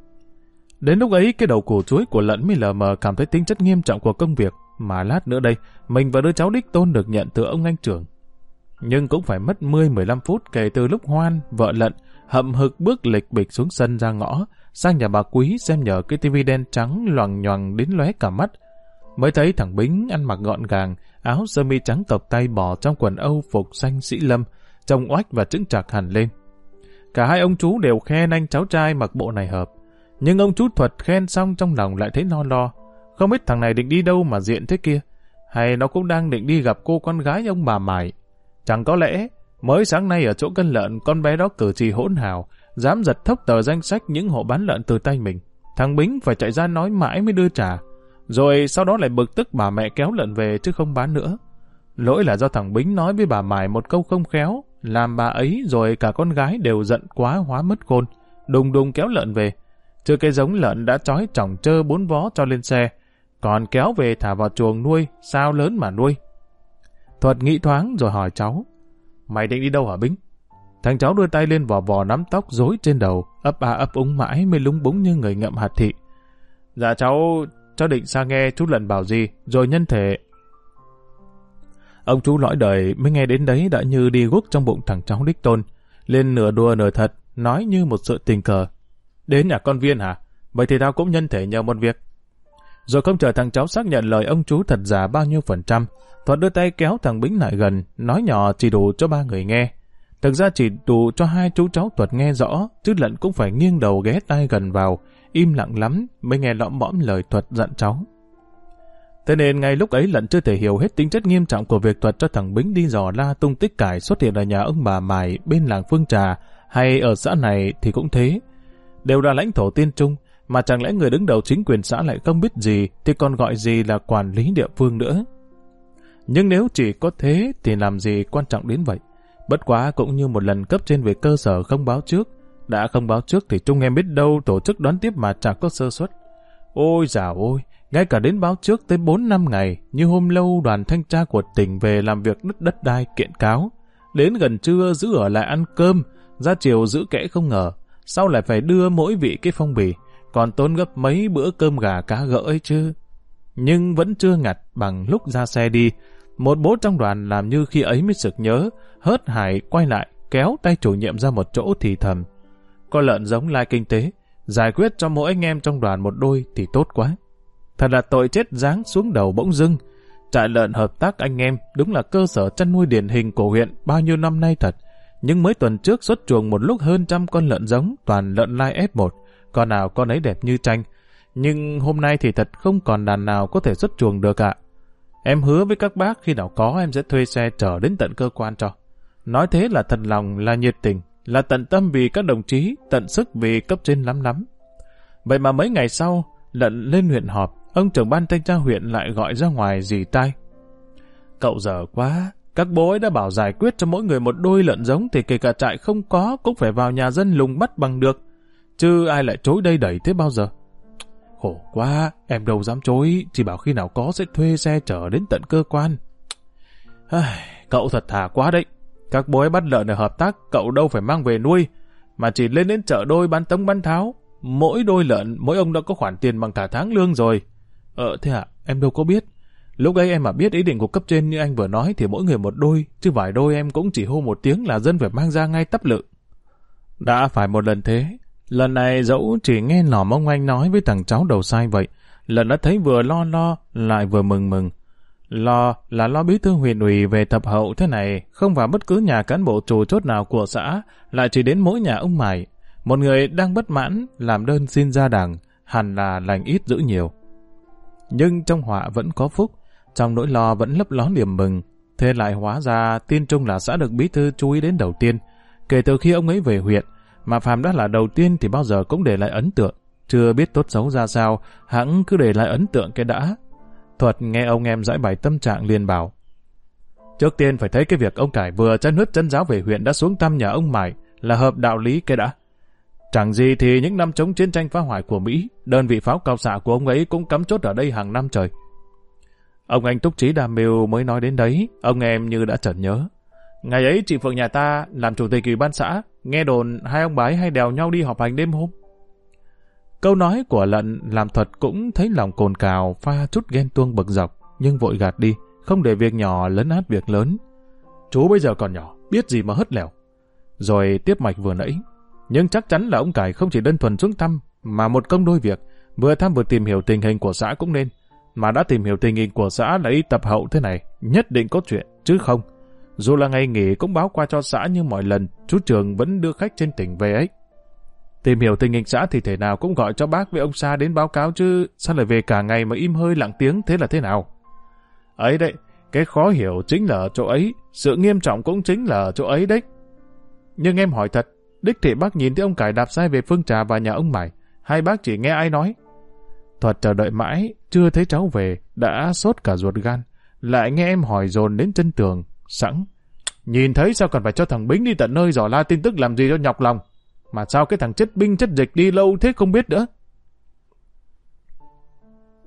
[SPEAKER 1] Đến lúc ấy, cái đầu củ chuối của Lận mới lờ mờ cảm thấy tính chất nghiêm trọng của công việc, mà lát nữa đây, mình và đứa cháu đích tôn được nhận từ ông anh trưởng. Nhưng cũng phải mất 10-15 phút kể từ lúc Hoan, vợ Lận, hậm hực bước lịch bịch xuống sân ra ngõ, sang nhà bà Quý xem nhờ cái tivi đen trắng loằng nhoằng đến lóe cả mắt. Mới thấy thằng Bính ăn mặc gọn gàng, áo sơ mi trắng tộc tay bò trong quần Âu phục xanh sĩ lâm, trông oách và chững chạc hẳn lên. Cả hai ông chú đều khen anh cháu trai mặc bộ này hợp. Nhưng ông chú Thuật khen xong trong lòng lại thấy no lo. Không biết thằng này định đi đâu mà diện thế kia. Hay nó cũng đang định đi gặp cô con gái ông bà Mải. Chẳng có lẽ, mới sáng nay ở chỗ cân lợn, con bé đó cử chỉ hỗn hào, dám giật thốc tờ danh sách những hộ bán lợn từ tay mình. Thằng Bính phải chạy ra nói mãi mới đưa trả. Rồi sau đó lại bực tức bà mẹ kéo lợn về chứ không bán nữa. Lỗi là do thằng Bính nói với bà Mải một câu không khéo, làm bà ấy rồi cả con gái đều giận quá hóa mất khôn, đùng đùng kéo lợn về. Chưa cái giống lợn đã trói trỏng trơ 4 vó cho lên xe, còn kéo về thả vào chuồng nuôi, sao lớn mà nuôi. Thuật nghĩ thoáng rồi hỏi cháu, mày định đi đâu hả Bính? Thằng cháu đưa tay lên vò vò nắm tóc rối trên đầu, ấp a ấp úng mãi mới lúng búng như người ngậm hạt thị. Dạ cháu định sang nghe chú Lận bảo gì, rồi nhân thể. Ông chú lõi đời mới nghe đến đấy đã như đi guốc trong bụng thằng cháu đích tôn, lên nửa đùa nửa thật, nói như một sự tình cờ. Đến nhà con Viên hả? Vậy thì tao cũng nhân thể nhờ một việc. Rồi không chờ thằng cháu xác nhận lời ông chú thật giả bao nhiêu %, Thuật đưa tay kéo thằng Bính lại gần, nói nhỏ chỉ đủ cho 3 người nghe. Thực ra chỉ đủ cho 2 chú cháu Thuật nghe rõ, chứ Lận cũng phải nghiêng đầu ghé tai gần vào, im lặng lắm mới nghe lõm mõm lời Thuật dặn cháu. Thế nên ngay lúc ấy Lận chưa thể hiểu hết tính chất nghiêm trọng của việc Thuật cho thằng Bính đi dò la tung tích cải xuất hiện ở nhà ông bà Mài bên làng Phương Trà hay ở xã này thì cũng thế. Đều là lãnh thổ Tiên Trung, mà chẳng lẽ người đứng đầu chính quyền xã lại không biết gì thì còn gọi gì là quản lý địa phương nữa. Nhưng nếu chỉ có thế thì làm gì quan trọng đến vậy. Bất quá cũng như một lần cấp trên về cơ sở không báo trước. Đã không báo trước thì Trung em biết đâu tổ chức đón tiếp mà chẳng có sơ suất. Ôi dào ôi, ngay cả đến báo trước tới 4-5 ngày, như hôm lâu đoàn thanh tra của tỉnh về làm việc đất đai kiện cáo. Đến gần trưa giữ ở lại ăn cơm, ra chiều giữ kẽ không ngờ. Sau lại phải đưa mỗi vị cái phong bì, còn tốn gấp mấy bữa cơm gà cá gỡ ấy chứ. Nhưng vẫn chưa ngặt bằng lúc ra xe đi. Một bố trong đoàn làm như khi ấy mới sực nhớ, hớt hải quay lại, kéo tay chủ nhiệm ra một chỗ thì thầm. Có lợn giống lai kinh tế, giải quyết cho mỗi anh em trong đoàn một đôi thì tốt quá. Thật là tội chết giáng xuống đầu bỗng dưng. Trại lợn hợp tác anh em đúng là cơ sở chăn nuôi điển hình của huyện bao nhiêu năm nay thật. Nhưng mới tuần trước xuất chuồng một lúc hơn 100 con lợn giống, toàn lợn lai F1, con nào con ấy đẹp như tranh. Nhưng hôm nay thì thật không còn đàn nào có thể xuất chuồng được ạ. Em hứa với các bác khi nào có em sẽ thuê xe chở đến tận cơ quan cho. Nói thế là thật lòng, là nhiệt tình, là tận tâm vì các đồng chí, tận sức vì cấp trên lắm. Vậy mà mấy ngày sau, Lận lên huyện họp, ông trưởng ban thanh tra huyện lại gọi ra ngoài rỉ tai. Cậu dở quá, các bố ấy đã bảo giải quyết cho mỗi người một đôi lợn giống thì kể cả trại không có cũng phải vào nhà dân lùng bắt bằng được. Chứ ai lại chối đây đẩy thế bao giờ? Khổ quá, em đâu dám chối, chỉ bảo khi nào có sẽ thuê xe chở đến tận cơ quan. Cậu thật thà quá đấy. Các bố ấy bắt lợn ở hợp tác, cậu đâu phải mang về nuôi, mà chỉ lên đến chợ đôi bán tống bán tháo. Mỗi đôi lợn, mỗi ông đã có khoản tiền bằng cả tháng lương rồi. Thế ạ, em đâu có biết. Lúc ấy em mà biết ý định của cấp trên như anh vừa nói thì mỗi người một đôi, chứ vài đôi em cũng chỉ hô một tiếng là dân phải mang ra ngay tấp lự. Đã phải một lần thế. Lần này dẫu chỉ nghe lỏm ông anh nói với thằng cháu đầu sai vậy, lần đã thấy vừa lo lại vừa mừng. Lo là lo bí thư huyện ủy về thập hậu thế này, không vào bất cứ nhà cán bộ chủ chốt nào của xã, lại chỉ đến mỗi nhà ông Mải. Một người đang bất mãn, làm đơn xin ra đảng, hẳn là lành ít dữ nhiều. Nhưng trong họa vẫn có phúc, trong nỗi lo vẫn lấp ló niềm mừng. Thế lại hóa ra Tiên Trung là xã được bí thư chú ý đến đầu tiên. Kể từ khi ông ấy về huyện, mà phàm đã là đầu tiên thì bao giờ cũng để lại ấn tượng. Chưa biết tốt xấu ra sao, hẵng cứ để lại ấn tượng cái đã. Thuật nghe ông em giải bày tâm trạng liền bảo. Trước tiên phải thấy cái việc ông Cải vừa chân huyết chân giáo về huyện đã xuống thăm nhà ông Mải là hợp đạo lý cái đã. Chẳng gì thì những năm chống chiến tranh phá hoại của Mỹ, đơn vị pháo cao xạ của ông ấy cũng cắm chốt ở đây hàng năm trời. Ông anh Túc Trí Đàm Mưu mới nói đến đấy, ông em như đã chợt nhớ. Ngày ấy chị Phượng nhà ta làm chủ tịch ủy ban xã, nghe đồn hai ông bái hay đèo nhau đi họp hành đêm hôm. Câu nói của Lận làm Thuật cũng thấy lòng cồn cào, pha chút ghen tuông bực dọc, nhưng vội gạt đi, không để việc nhỏ lấn át việc lớn. Chú bây giờ còn nhỏ, biết gì mà hất lèo. Rồi tiếp mạch vừa nãy. Nhưng chắc chắn là ông Cải không chỉ đơn thuần xuống thăm, mà một công đôi việc, vừa thăm vừa tìm hiểu tình hình của xã cũng nên. Mà đã tìm hiểu tình hình của xã lấy tập hậu thế này, nhất định có chuyện, chứ không. Dù là ngày nghỉ cũng báo qua cho xã như mọi lần, chú Trường vẫn đưa khách trên tỉnh về ấy. Tìm hiểu tình hình xã thì thể nào cũng gọi cho bác với ông Sa đến báo cáo chứ, sao lại về cả ngày mà im hơi lặng tiếng thế là thế nào? Ấy đấy, cái khó hiểu chính là ở chỗ ấy, sự nghiêm trọng cũng chính là ở chỗ ấy đấy. Nhưng em hỏi thật, đích thị bác nhìn thấy ông Cải đạp xe về Phương Trà và nhà ông Mải, hay bác chỉ nghe ai nói? Thuật chờ đợi mãi, chưa thấy cháu về, đã sốt cả ruột gan, lại nghe em hỏi dồn đến chân tường, sẵn. Nhìn thấy sao còn phải cho thằng Bính đi tận nơi dò la tin tức làm gì cho nhọc lòng, mà sao cái thằng chết binh chết dịch đi lâu thế không biết nữa.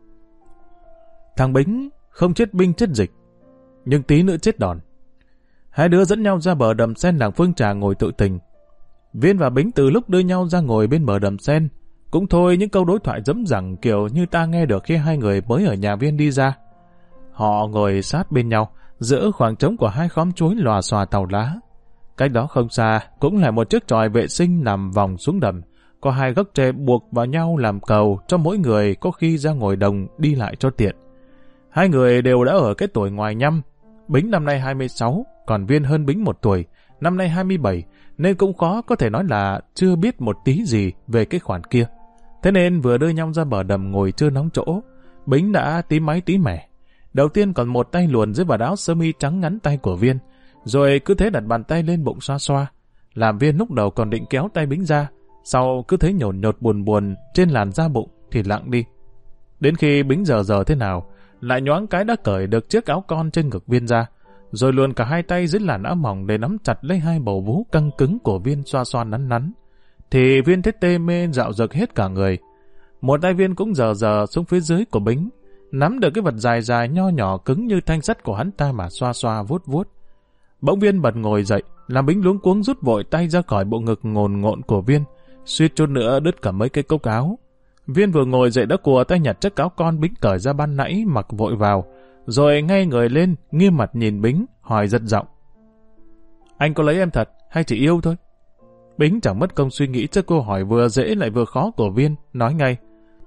[SPEAKER 1] Thằng Bính không chết binh chết dịch, nhưng tí nữa chết đòn. Hai đứa dẫn nhau ra bờ đầm sen làng Phương Trà ngồi tự tình. Viên và Bính từ lúc đưa nhau ra ngồi bên bờ đầm sen, cũng thôi những câu đối thoại dẫm dẳng kiểu như ta nghe được khi hai người mới ở nhà Viên đi ra. Họ ngồi sát bên nhau, giữa khoảng trống của hai khóm chuối lòa xòa tàu lá. Cách đó không xa cũng là một chiếc chòi vệ sinh nằm vòng xuống đầm, có hai gốc tre buộc vào nhau làm cầu cho mỗi người có khi ra ngồi đồng đi lại cho tiện. Hai người đều đã ở cái tuổi ngoài nhăm. Bính năm nay 26, còn Viên hơn Bính 1 tuổi, năm nay 27, nên cũng khó có thể nói là chưa biết một tí gì về cái khoản kia. Thế nên vừa đưa nhau ra bờ đầm ngồi chưa nóng chỗ, Bính đã tí máy tí mẻ. Đầu tiên còn một tay luồn dưới vạt áo sơ mi trắng ngắn tay của Viên, rồi cứ thế đặt bàn tay lên bụng xoa xoa. Làm Viên lúc đầu còn định kéo tay Bính ra, sau cứ thấy nhổn nhột buồn buồn trên làn da bụng thì lặng đi. Đến khi Bính giờ thế nào, lại nhoáng cái đã cởi được chiếc áo con trên ngực Viên ra, rồi luồn cả hai tay dưới làn áo mỏng để nắm chặt lấy hai bầu vú căng cứng của Viên xoa xoa nắn nắn. Thì Viên thấy tê mê dạo dực hết cả người. Một tay Viên cũng giờ xuống phía dưới của Bính, nắm được cái vật dài dài nho nhỏ cứng như thanh sắt của hắn ta mà xoa xoa vuốt vuốt. Bỗng Viên bật ngồi dậy, làm Bính luống cuống rút vội tay ra khỏi bộ ngực ngồn ngộn của Viên, suýt chút nữa đứt cả mấy cái cốc áo. Viên vừa ngồi dậy đã cùa tay nhặt chiếc áo con Bính cởi ra ban nãy mặc vội vào, rồi ngay người lên nghiêm mặt nhìn Bính hỏi giật giọng: "Anh có lấy em thật hay chỉ yêu thôi?" Bính chẳng mất công suy nghĩ trước câu hỏi vừa dễ lại vừa khó của Viên, nói ngay: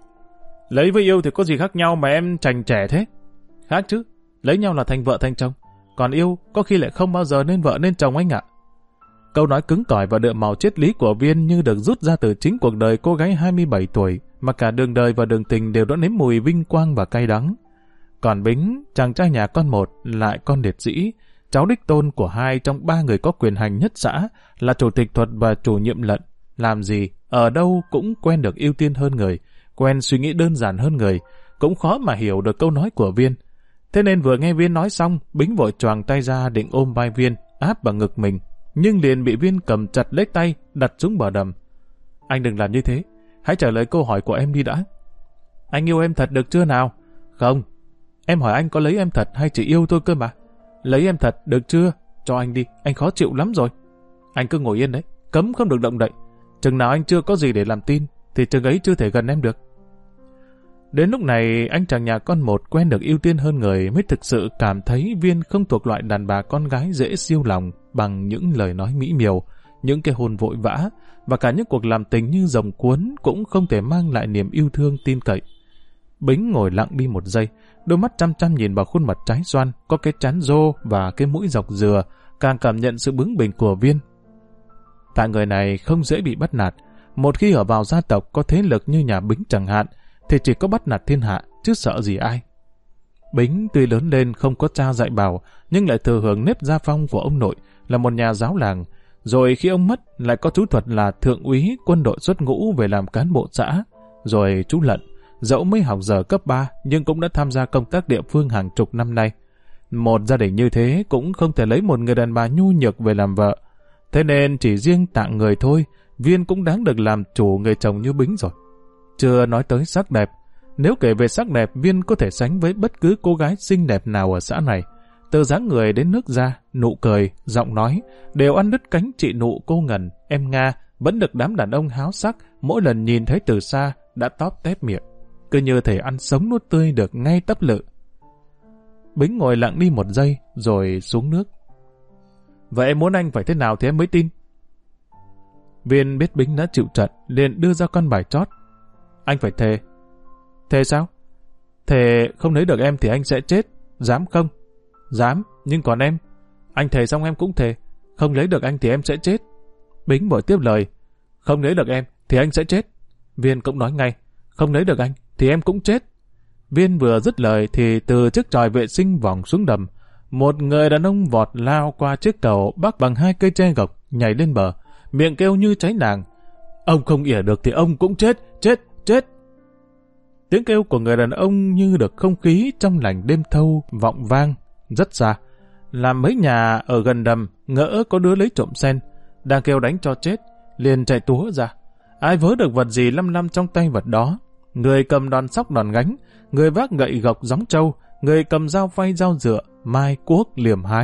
[SPEAKER 1] "Lấy với yêu thì có gì khác nhau mà em chành trẻ thế?" "Khác chứ, lấy nhau là thành vợ thành chồng, còn yêu có khi lại không bao giờ nên vợ nên chồng anh ạ." Câu nói cứng cỏi và đượm màu triết lý của Viên như được rút ra từ chính cuộc đời cô gái 27 tuổi mà cả đường đời và đường tình đều đã nếm mùi vinh quang và cay đắng. Còn Bính, chàng trai nhà con một, lại con liệt sĩ, cháu đích tôn của hai trong 3 người có quyền hành nhất xã, là chủ tịch thuật và chủ nhiệm lận. Làm gì, ở đâu cũng quen được ưu tiên hơn người, quen suy nghĩ đơn giản hơn người, cũng khó mà hiểu được câu nói của Viên. Thế nên vừa nghe Viên nói xong, Bính vội choàng tay ra định ôm vai Viên, áp vào ngực mình, nhưng liền bị Viên cầm chặt lấy tay, đặt xuống bờ đầm. "Anh đừng làm như thế, hãy trả lời câu hỏi của em đi đã." "Anh yêu em thật được chưa nào?" "Không, em hỏi anh có lấy em thật hay chỉ yêu thôi cơ mà." "Lấy em thật được chưa? Cho anh đi, anh khó chịu lắm rồi." "Anh cứ ngồi yên đấy, cấm không được động đậy. Chừng nào anh chưa có gì để làm tin, thì chừng ấy chưa thể gần em được." Đến lúc này, anh chàng nhà con một quen được ưu tiên hơn người mới thực sự cảm thấy Viên không thuộc loại đàn bà con gái dễ siêu lòng bằng những lời nói mỹ miều, những cái hôn vội vã, và cả những cuộc làm tình như rồng cuốn cũng không thể mang lại niềm yêu thương tin cậy. Bính ngồi lặng đi một giây, đôi mắt chăm chăm nhìn vào khuôn mặt trái xoan, có cái trán rô và cái mũi dọc dừa, càng cảm nhận sự bướng bỉnh của Viên. Tại người này không dễ bị bắt nạt, một khi ở vào gia tộc có thế lực như nhà Bính chẳng hạn, thì chỉ có bắt nạt thiên hạ, chứ sợ gì ai. Bính tuy lớn lên không có cha dạy bảo, nhưng lại thừa hưởng nếp gia phong của ông nội, là một nhà giáo làng. Rồi khi ông mất, lại có chú Thuật là thượng úy quân đội xuất ngũ về làm cán bộ xã. Rồi chú Lận, dẫu mới học giờ cấp 3, nhưng cũng đã tham gia công tác địa phương hàng chục năm nay. Một gia đình như thế cũng không thể lấy một người đàn bà nhu nhược về làm vợ. Thế nên chỉ riêng tạng người thôi, Viên cũng đáng được làm chủ người chồng như Bính rồi. Chưa nói tới sắc đẹp. Nếu kể về sắc đẹp, Viên có thể sánh với bất cứ cô gái xinh đẹp nào ở xã này. Từ dáng người đến nước da, nụ cười, giọng nói, đều ăn đứt cánh chị Nụ, cô Ngân, em Nga, vẫn được đám đàn ông háo sắc, mỗi lần nhìn thấy từ xa, đã tóp tép miệng. Cứ như thể ăn sống nuốt tươi được ngay tấp lự. Bính ngồi lặng đi một giây, rồi xuống nước. "Vậy em muốn anh phải thế nào thì em mới tin?" Viên biết Bính đã chịu trận, liền đưa ra con bài chót. "Anh phải thề." "Thề sao?" "Thề không lấy được em thì anh sẽ chết. Dám không?" "Dám, nhưng còn em?" "Anh thề xong em cũng thề. Không lấy được anh thì em sẽ chết." Bính vội tiếp lời. "Không lấy được em thì anh sẽ chết." Viên cũng nói ngay. "Không lấy được anh thì em cũng chết." Viên vừa dứt lời thì từ chiếc chòi vệ sinh vòng xuống đầm, một người đàn ông vọt lao qua chiếc cầu bắc bằng 2 cây tre gộc, nhảy lên bờ, miệng kêu như cháy nàng: "Ông không ỉa được thì ông cũng chết, chết, chết." Tiếng kêu của người đàn ông như được không khí trong lành đêm thâu vọng vang rất xa, làm mấy nhà ở gần đầm ngỡ có đứa lấy trộm sen, đang kêu đánh cho chết, liền chạy túa ra. Ai vớ được vật gì lăm lăm trong tay vật đó, người cầm đòn sóc đòn gánh, người vác gậy gộc gióng trâu, người cầm dao phay dao dựa, mai cuốc liềm hái,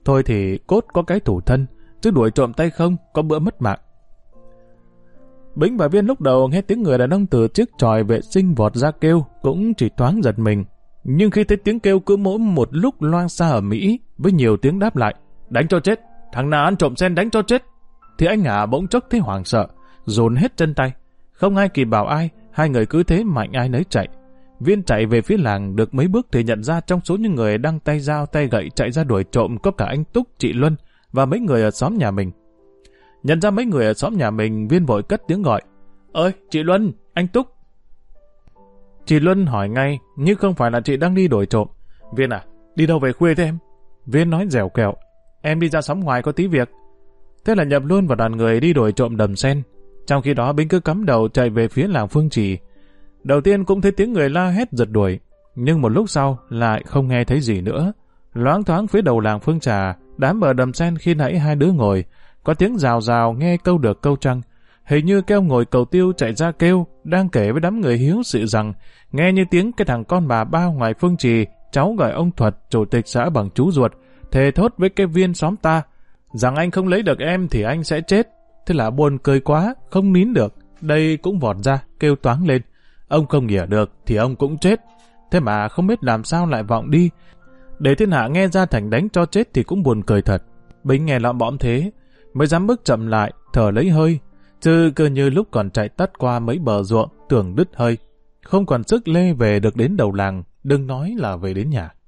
[SPEAKER 1] Thôi thì cốt có cái thủ thân, chứ đuổi trộm tay không, có bữa mất mạng. Bính và Viên lúc đầu nghe tiếng người đàn ông từ chiếc chòi vệ sinh vọt ra kêu, cũng chỉ thoáng giật mình. Nhưng khi thấy tiếng kêu cứ mỗi một lúc loang xa ở Mỹ, với nhiều tiếng đáp lại, đánh cho chết, thằng nào ăn trộm sen đánh cho chết, thì anh Ngả bỗng chốc thấy hoảng sợ, dồn hết chân tay. Không ai kịp bảo ai, hai người cứ thế mạnh ai nấy chạy. Viên chạy về phía làng được mấy bước thì nhận ra trong số những người đang tay dao tay gậy chạy ra đuổi trộm có cả anh Túc, chị Luân và mấy người ở xóm nhà mình. Nhận ra mấy người ở xóm nhà mình, Viên vội cất tiếng gọi. Ơi, chị Luân, anh Túc. Chị Luân hỏi ngay, nhưng không phải là chị đang đi đuổi trộm. Viên à, đi đâu về khuya thế em? Viên nói dẻo kẹo, em đi ra xóm ngoài có tí việc. Thế là nhập luôn vào đoàn người đi đuổi trộm đầm sen. Trong khi đó Bính cứ cắm đầu chạy về phía làng Phương Trì. Đầu tiên cũng thấy tiếng người la hét giật đuổi, nhưng một lúc sau lại không nghe thấy gì nữa. Loáng thoáng phía đầu làng Phương Trà, đám bờ đầm sen khi nãy hai đứa ngồi, có tiếng rào rào nghe câu được câu trăng. Hình như Keo ngồi cầu tiêu chạy ra kêu, đang kể với đám người hiếu sự rằng, nghe như tiếng cái thằng con bà Bao ngoài Phương Trì, cháu gọi ông Thuật, chủ tịch xã bằng chú ruột, thề thốt với cái Viên xóm ta, rằng anh không lấy được em thì anh sẽ chết. Thế là buồn cười quá, không nín được, đây cũng vọt ra, kêu toáng lên. Ông không nghỉa được thì ông cũng chết. Thế mà không biết làm sao lại vọng đi. Để thiên hạ nghe ra thành đánh cho chết thì cũng buồn cười thật. Bính nghe lọm bõm thế, mới dám bước chậm lại, thở lấy hơi. Chứ cơ như lúc còn chạy tắt qua mấy bờ ruộng, tưởng đứt hơi. Không còn sức lê về được đến đầu làng, đừng nói là về đến nhà.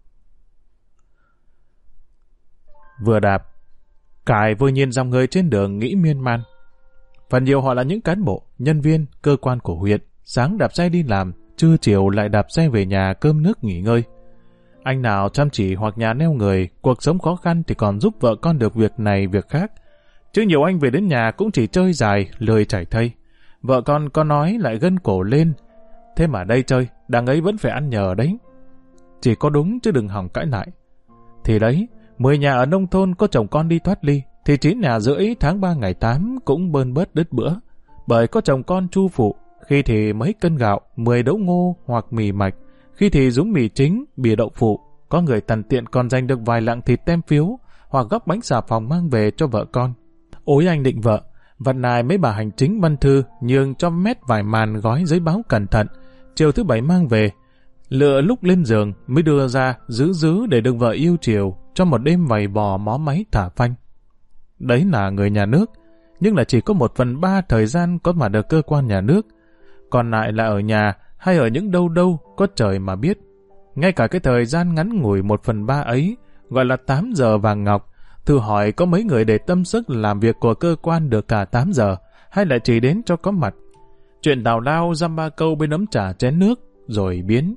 [SPEAKER 1] Vừa đạp, Cải vừa nhìn dòng người trên đường nghĩ miên man. Phần nhiều họ là những cán bộ, nhân viên, cơ quan của huyện, sáng đạp xe đi làm, trưa chiều lại đạp xe về nhà cơm nước nghỉ ngơi. Anh nào chăm chỉ hoặc nhà neo người, cuộc sống khó khăn thì còn giúp vợ con được việc này việc khác. Chứ nhiều anh về đến nhà cũng chỉ chơi dài, lười chảy thây. Vợ con có nói lại gân cổ lên. Thế mà đây chơi, đằng ấy vẫn phải ăn nhờ đấy. Chỉ có đúng chứ đừng hỏng cãi lại. Thì đấy, 10 nhà ở nông thôn có chồng con đi thoát ly, thì 9 nhà rưỡi tháng 3 ngày 8 cũng bơn bớt đứt bữa. Bởi có chồng con chu phụ, khi thì mấy cân gạo, 10 đỗ ngô hoặc mì mạch, khi thì dúng mì chính, bìa đậu phụ. Có người tằn tiện còn giành được vài lạng thịt tem phiếu, hoặc góc bánh xà phòng mang về cho vợ con. Ối anh định vợ, vặt nài mấy bà hành chính văn thư nhường cho mét vài màn gói giấy báo cẩn thận, chiều thứ Bảy mang về. Lựa lúc lên giường mới đưa ra giữ để được vợ yêu chiều cho một đêm vầy bò mó máy thả phanh. Đấy là người nhà nước, nhưng là chỉ có 1/3 thời gian có mặt được cơ quan nhà nước. Còn lại là ở nhà hay ở những đâu có trời mà biết. Ngay cả cái thời gian ngắn ngủi 1/3 ấy, gọi là 8 giờ vàng ngọc, thử hỏi có mấy người để tâm sức làm việc của cơ quan được cả 8 giờ, hay lại chỉ đến cho có mặt. Chuyện tào lao dăm ba câu bên ấm trà chén nước, rồi biến.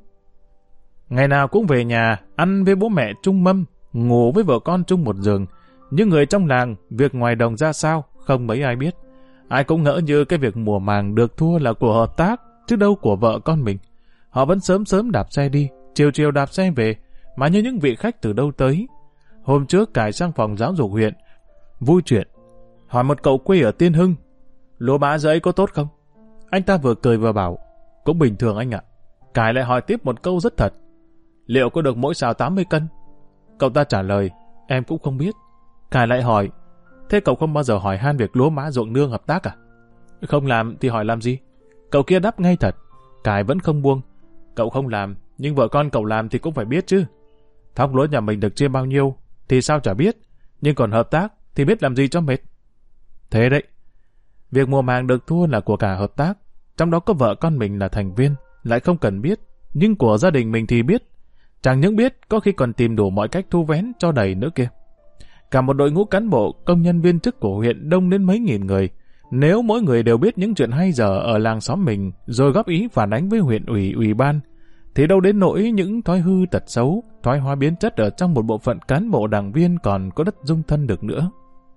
[SPEAKER 1] Ngày nào cũng về nhà, ăn với bố mẹ chung mâm, ngủ với vợ con chung một giường. Nhưng người trong làng, việc ngoài đồng ra sao, không mấy ai biết. Ai cũng ngỡ như cái việc mùa màng được thua là của hợp tác, chứ đâu của vợ con mình. Họ vẫn sớm đạp xe đi, chiều đạp xe về, mà như những vị khách từ đâu tới. Hôm trước Cải sang phòng giáo dục huyện, vui chuyện, hỏi một cậu quê ở Tiên Hưng, lúa mã dưới có tốt không? Anh ta vừa cười vừa bảo, cũng bình thường anh ạ. Cải lại hỏi tiếp một câu rất thật, liệu có được mỗi sào 80 cân? Cậu ta trả lời, em cũng không biết. Cải lại hỏi, thế cậu không bao giờ hỏi han việc lúa mã ruộng nương hợp tác à? Không làm thì hỏi làm gì? Cậu kia đáp ngay thật. Cải vẫn không buông, cậu không làm, nhưng vợ con cậu làm thì cũng phải biết chứ. Thóc lúa nhà mình được chia bao nhiêu thì sao chả biết, nhưng còn hợp tác thì biết làm gì cho mệt. Thế đấy, việc mùa màng được thua là của cả hợp tác, trong đó có vợ con mình là thành viên, lại không cần biết, nhưng của gia đình mình thì biết. Chẳng những biết, có khi còn tìm đủ mọi cách thu vén cho đầy nữa kia. Cả một đội ngũ cán bộ, công nhân viên chức của huyện đông đến mấy nghìn người. Nếu mỗi người đều biết những chuyện hay dở ở làng xóm mình, rồi góp ý phản ánh với huyện ủy, ủy ban, thì đâu đến nỗi những thói hư tật xấu, thoái hóa biến chất ở trong một bộ phận cán bộ đảng viên còn có đất dung thân được nữa.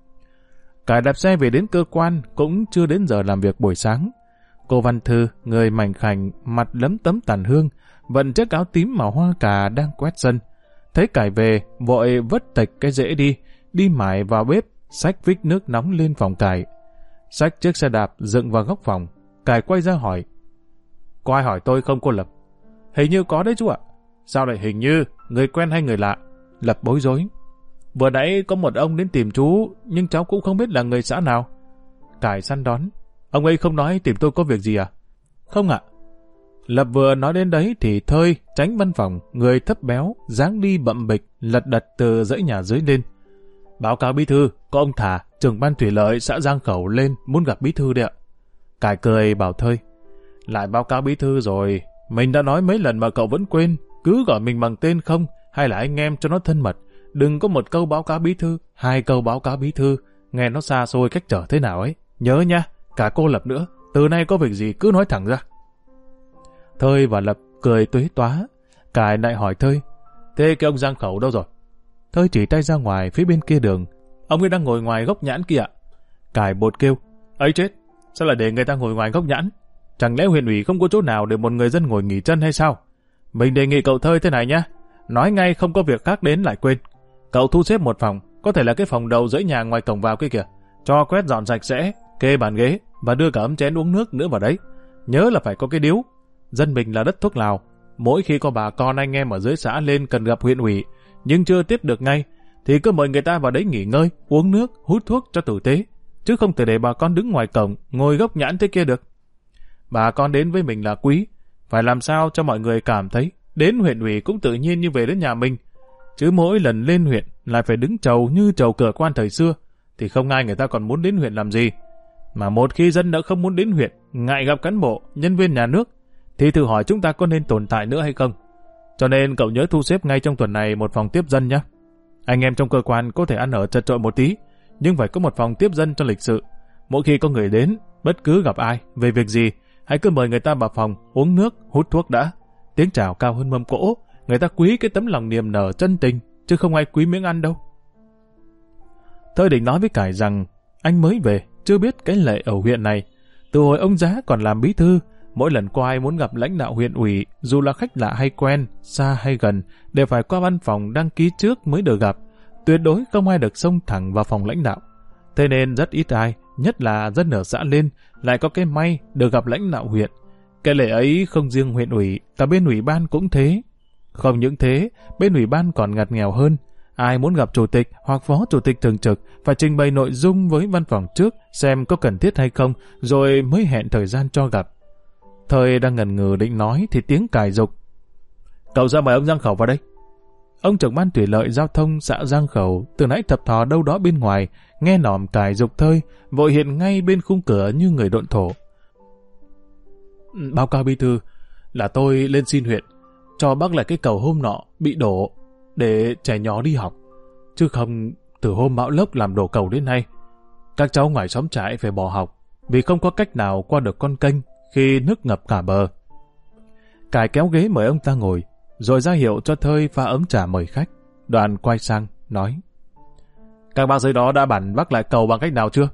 [SPEAKER 1] Cải đạp xe về đến cơ quan cũng chưa đến giờ làm việc buổi sáng. Cô Văn Thư, người mảnh khảnh, mặt lấm tấm tàn hương, vận chiếc áo tím màu hoa cà đang quét sân. Thấy Cải về, vội vất tạch cái rễ đi mải vào bếp, xách vích nước nóng lên phòng Cải. Xách chiếc xe đạp dựng vào góc phòng. Cải quay ra hỏi, có ai hỏi tôi không cô Lập? Hình như có đấy chú ạ. Sao lại hình như, người quen hay người lạ? Lập bối rối. Vừa nãy có một ông đến tìm chú, nhưng cháu cũng không biết là người xã nào. Cải săn đón. Ông ấy không nói tìm tôi có việc gì à? Không ạ. Lập vừa nói đến đấy thì Thơi, tránh văn phòng, người thấp béo, dáng đi bậm bịch, lật đật từ dãy nhà dưới lên. Báo cáo bí thư, có ông Thà, trưởng ban thủy lợi xã Giang Khẩu lên muốn gặp bí thư đấy ạ. Cải cười bảo Thơi. Lại báo cáo bí thư rồi, mình đã nói mấy lần mà cậu vẫn quên, cứ gọi mình bằng tên không, hay là anh em cho nó thân mật. Đừng có một câu báo cáo bí thư, 2 câu báo cáo bí thư, nghe nó xa xôi cách trở thế nào ấy. Nhớ nha, cả cô Lập nữa, từ nay có việc gì cứ nói thẳng ra. Thơi và Lập cười tuế tóa. Cải lại hỏi Thơi, thế cái ông Giang Khẩu đâu rồi? Thơi chỉ tay ra ngoài phía bên kia đường. Ông ấy đang ngồi ngoài gốc nhãn kia ạ. Cải bột kêu, ấy chết, sao lại để người ta ngồi ngoài gốc nhãn? Chẳng lẽ huyện ủy không có chỗ nào để một người dân ngồi nghỉ chân hay sao? Mình đề nghị cậu Thơi thế này nhá, nói ngay không có việc khác đến lại quên. Cậu thu xếp một phòng, có thể là cái phòng đầu dãy nhà ngoài cổng vào kia kìa, cho quét dọn sạch sẽ, kê bàn ghế và đưa cả ấm chén uống nước nữa vào đấy. Nhớ là phải có cái điếu. Dân mình là đất thuốc lào, mỗi khi có bà con anh em ở dưới xã lên cần gặp huyện ủy nhưng chưa tiếp được ngay thì cứ mời người ta vào đấy nghỉ ngơi, uống nước, hút thuốc cho tử tế, chứ không thể để bà con đứng ngoài cổng ngồi gốc nhãn thế kia được. Bà con đến với mình là quý, phải làm sao cho mọi người cảm thấy đến huyện ủy cũng tự nhiên như về đến nhà mình, chứ mỗi lần lên huyện lại phải đứng chầu như chầu cửa quan thời xưa thì không ai người ta còn muốn đến huyện làm gì. Mà một khi dân đã không muốn đến huyện, ngại gặp cán bộ, nhân viên nhà nước, thì thử hỏi chúng ta có nên tồn tại nữa hay không. Cho nên cậu nhớ thu xếp ngay trong tuần này một phòng tiếp dân nhé. Anh em trong cơ quan có thể ăn ở chật chội một tí, nhưng phải có một phòng tiếp dân cho lịch sự. Mỗi khi có người đến, bất cứ gặp ai, về việc gì, hãy cứ mời người ta vào phòng, uống nước, hút thuốc đã. Tiếng chào cao hơn mâm cỗ, người ta quý cái tấm lòng niềm nở chân tình, chứ không ai quý miếng ăn đâu. Thơi định nói với Cải rằng, anh mới về, chưa biết cái lệ ở huyện này. Từ hồi ông Giá còn làm bí thư, mỗi lần có ai muốn gặp lãnh đạo huyện ủy, dù là khách lạ hay quen, xa hay gần, đều phải qua văn phòng đăng ký trước mới được gặp. Tuyệt đối không ai được xông thẳng vào phòng lãnh đạo. Thế nên rất ít ai, nhất là dân ở xã lên, lại có cái may được gặp lãnh đạo huyện. Cái lệ ấy không riêng huyện ủy, cả bên ủy ban cũng thế. Không những thế, bên ủy ban còn ngặt nghèo hơn. Ai muốn gặp chủ tịch hoặc phó chủ tịch thường trực phải trình bày nội dung với văn phòng trước xem có cần thiết hay không, rồi mới hẹn thời gian cho gặp. Thời đang ngần ngừ định nói thì tiếng Cải dục. Cậu ra mời ông Giang Khẩu vào đây. Ông trưởng ban thủy lợi giao thông xã Giang Khẩu từ nãy thập thò đâu đó bên ngoài, nghe nòm Cải dục Thơi, vội hiện ngay bên khung cửa như người độn thổ. Báo cáo bí thư, là tôi lên xin huyện cho bác lại cái cầu hôm nọ bị đổ để trẻ nhỏ đi học, chứ không từ hôm bão lốc làm đổ cầu đến nay, các cháu ngoài xóm trại phải bỏ học vì không có cách nào qua được con kênh khi nước ngập cả bờ. Cải kéo ghế mời ông ta ngồi, rồi ra hiệu cho Thơi pha ấm trà mời khách. Đoàn quay sang nói, các bác dưới đó đã bản vác lại cầu bằng cách nào chưa?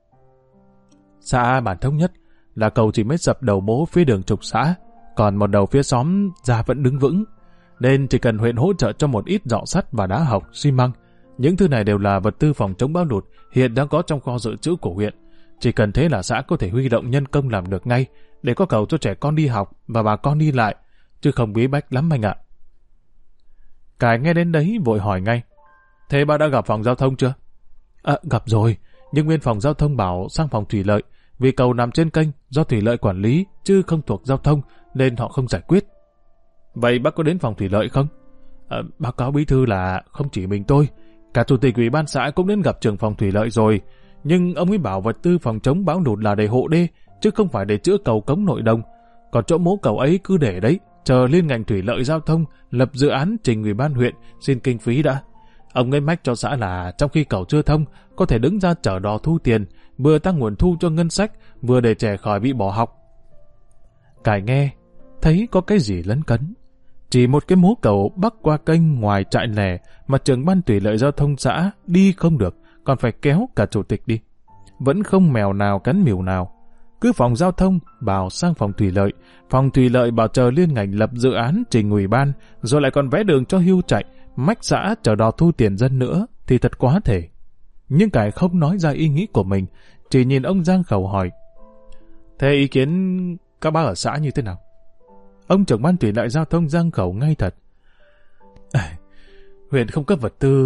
[SPEAKER 1] Xã bản thống nhất là cầu chỉ mới sập đầu mố phía đường trục xã, còn một đầu phía xóm ra vẫn đứng vững, nên chỉ cần huyện hỗ trợ cho một ít dọ sắt và đá hộc, xi măng. Những thứ này đều là vật tư phòng chống bão lụt hiện đang có trong kho dự trữ của huyện. Chỉ cần thế là xã có thể huy động nhân công làm được ngay, để có cầu cho trẻ con đi học và bà con đi lại, chứ không bí bách lắm anh ạ. Cải nghe đến đấy vội hỏi ngay, thế bà đã gặp phòng giao thông chưa? Gặp rồi, nhưng bên phòng giao thông bảo sang phòng thủy lợi, vì cầu nằm trên kênh do thủy lợi quản lý chứ không thuộc giao thông, nên họ không giải quyết. Vậy bác có đến phòng thủy lợi không? Báo cáo bí thư là không chỉ mình tôi, cả chủ tịch ủy ban xã cũng đến gặp trưởng phòng thủy lợi rồi, nhưng ông ấy bảo vật tư phòng chống bão lụt là để hộ đê, chứ không phải để chữa cầu cống nội đồng. Còn chỗ mố cầu ấy cứ để đấy, chờ liên ngành thủy lợi giao thông lập dự án trình ủy ban huyện xin kinh phí đã. Ông ấy mách cho xã là trong khi cầu chưa thông, có thể đứng ra chở đò thu tiền, vừa tăng nguồn thu cho ngân sách, vừa để trẻ khỏi bị bỏ học. Cải nghe, thấy có cái gì lấn cấn. Chỉ một cái mố cầu bắc qua kênh ngoài trại lẻ mà trưởng ban thủy lợi giao thông xã đi không được, còn phải kéo cả chủ tịch đi. Vẫn không mèo nào cắn mỉu nào. Cứ phòng giao thông bảo sang phòng thủy lợi bảo chờ liên ngành lập dự án trình ủy ban, rồi lại còn vẽ đường cho hưu chạy, mách xã chở đò thu tiền dân nữa thì thật quá thể. Nhưng Cải không nói ra ý nghĩ của mình, chỉ nhìn ông Giang Khẩu hỏi, thế ý kiến các bác ở xã như thế nào? Ông trưởng ban thủy lợi giao thông Giang Khẩu ngay thật, huyện không cấp vật tư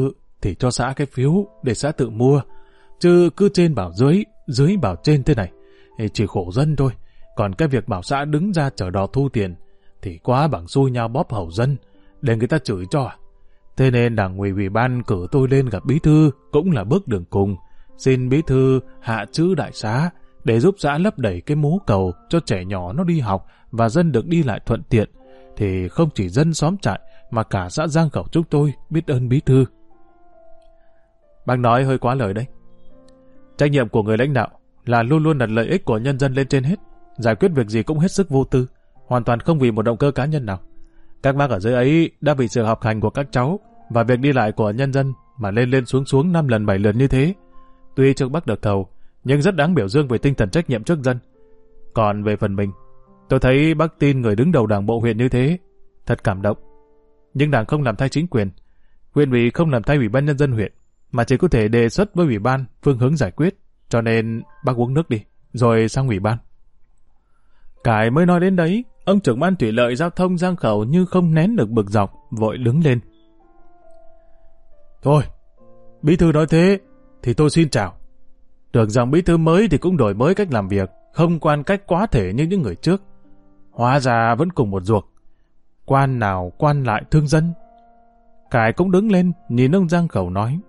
[SPEAKER 1] thì cho xã cái phiếu để xã tự mua. Chứ cứ trên bảo dưới, dưới bảo trên thế này, thì chỉ khổ dân thôi. Còn cái việc bảo xã đứng ra chở đò thu tiền thì quá bằng xui nhau bóp hầu dân, để người ta chửi cho. Thế nên đảng ủy ban cử tôi lên gặp bí thư cũng là bước đường cùng. Xin bí thư hạ chữ đại xá để giúp xã lấp đầy cái mố cầu cho trẻ nhỏ nó đi học và dân được đi lại thuận tiện. Thì không chỉ dân xóm trại mà cả xã Giang Khẩu chúng tôi biết ơn bí thư. Bác nói hơi quá lời đấy. Trách nhiệm của người lãnh đạo là luôn luôn đặt lợi ích của nhân dân lên trên hết. Giải quyết việc gì cũng hết sức vô tư, hoàn toàn không vì một động cơ cá nhân nào. Các bác ở dưới ấy đã vì sự học hành của các cháu và việc đi lại của nhân dân mà lên xuống 5 lần 7 lần như thế. Tuy trước bác được thầu, nhưng rất đáng biểu dương về tinh thần trách nhiệm trước dân. Còn về phần mình, tôi thấy bác tin người đứng đầu đảng bộ huyện như thế, thật cảm động. Nhưng đảng không làm thay chính quyền, huyện ủy không làm thay ủy ban nhân dân huyện, mà chỉ có thể đề xuất với ủy ban phương hướng giải quyết. Cho nên bác uống nước đi, rồi sang ủy ban. Cải mới nói đến đấy, ông trưởng ban thủy lợi giao thông Giang Khẩu như không nén được bực dọc, vội đứng lên. Thôi, bí thư nói thế, thì tôi xin chào. Tưởng rằng bí thư mới thì cũng đổi mới cách làm việc, không quan cách quá thể như những người trước. Hóa ra vẫn cùng một ruột. Quan nào quan lại thương dân. Cải cũng đứng lên, nhìn ông Giang Khẩu nói.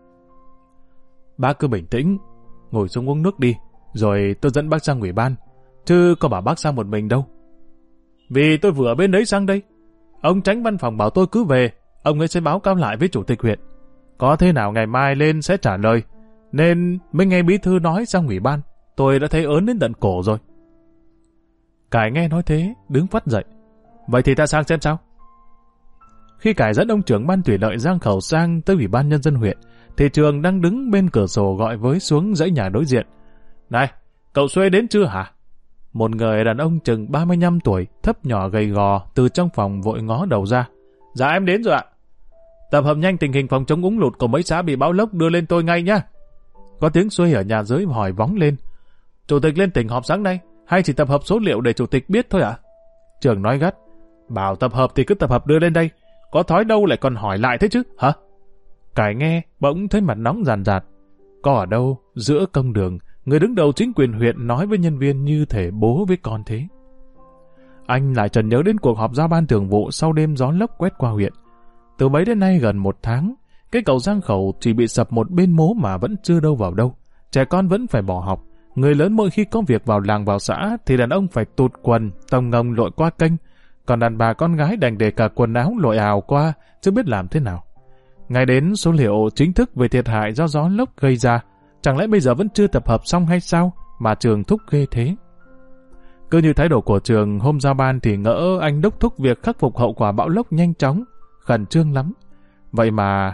[SPEAKER 1] Bác cứ bình tĩnh, ngồi xuống uống nước đi, rồi tôi dẫn bác sang ủy ban, chứ có bảo bác sang một mình đâu. Vì tôi vừa bên đấy sang đây, ông tránh văn phòng bảo tôi cứ về, ông ấy sẽ báo cáo lại với chủ tịch huyện. Có thế nào ngày mai lên sẽ trả lời, nên mới nghe bí thư nói sang ủy ban, tôi đã thấy ớn đến tận cổ rồi. Cải nghe nói thế, đứng phắt dậy. Vậy thì ta sang xem sao? Khi Cải dẫn ông trưởng ban thủy lợi Giang Khẩu sang tới ủy ban nhân dân huyện, thì Trường đang đứng bên cửa sổ gọi với xuống dãy nhà đối diện. Này, cậu Xuê đến chưa hả? Một người đàn ông chừng 35 tuổi, thấp nhỏ gầy gò, từ trong phòng vội ngó đầu ra. Dạ em đến rồi ạ. Tập hợp nhanh tình hình phòng chống úng lụt của mấy xã bị bão lốc đưa lên tôi ngay nhá. Có tiếng Xuê ở nhà dưới hỏi vóng lên. Chủ tịch lên tỉnh họp sáng nay, hay chỉ tập hợp số liệu để chủ tịch biết thôi ạ? Trường nói gắt. Bảo tập hợp thì cứ tập hợp đưa lên đây. Có thói đâu lại còn hỏi lại thế chứ, hả? Cải nghe, bỗng thấy mặt nóng ràn rạt. Có ở đâu, giữa công đường, người đứng đầu chính quyền huyện nói với nhân viên như thể bố với con thế. Anh lại chợt nhớ đến cuộc họp giao ban thường vụ sau đêm gió lốc quét qua huyện. Từ bấy đến nay gần 1 tháng, cái cầu Giang Khẩu chỉ bị sập một bên mố mà vẫn chưa đâu vào đâu. Trẻ con vẫn phải bỏ học. Người lớn mỗi khi có việc vào làng vào xã thì đàn ông phải tụt quần, tòng ngồng lội qua kênh. Còn đàn bà con gái đành để cả quần áo lội ào qua, chưa biết làm thế nào. Ngay đến số liệu chính thức về thiệt hại do gió lốc gây ra, chẳng lẽ bây giờ vẫn chưa tập hợp xong hay sao mà Trường thúc ghê thế? Cứ như thái độ của Trường hôm giao ban thì ngỡ anh đốc thúc việc khắc phục hậu quả bão lốc nhanh chóng, khẩn trương lắm. Vậy mà...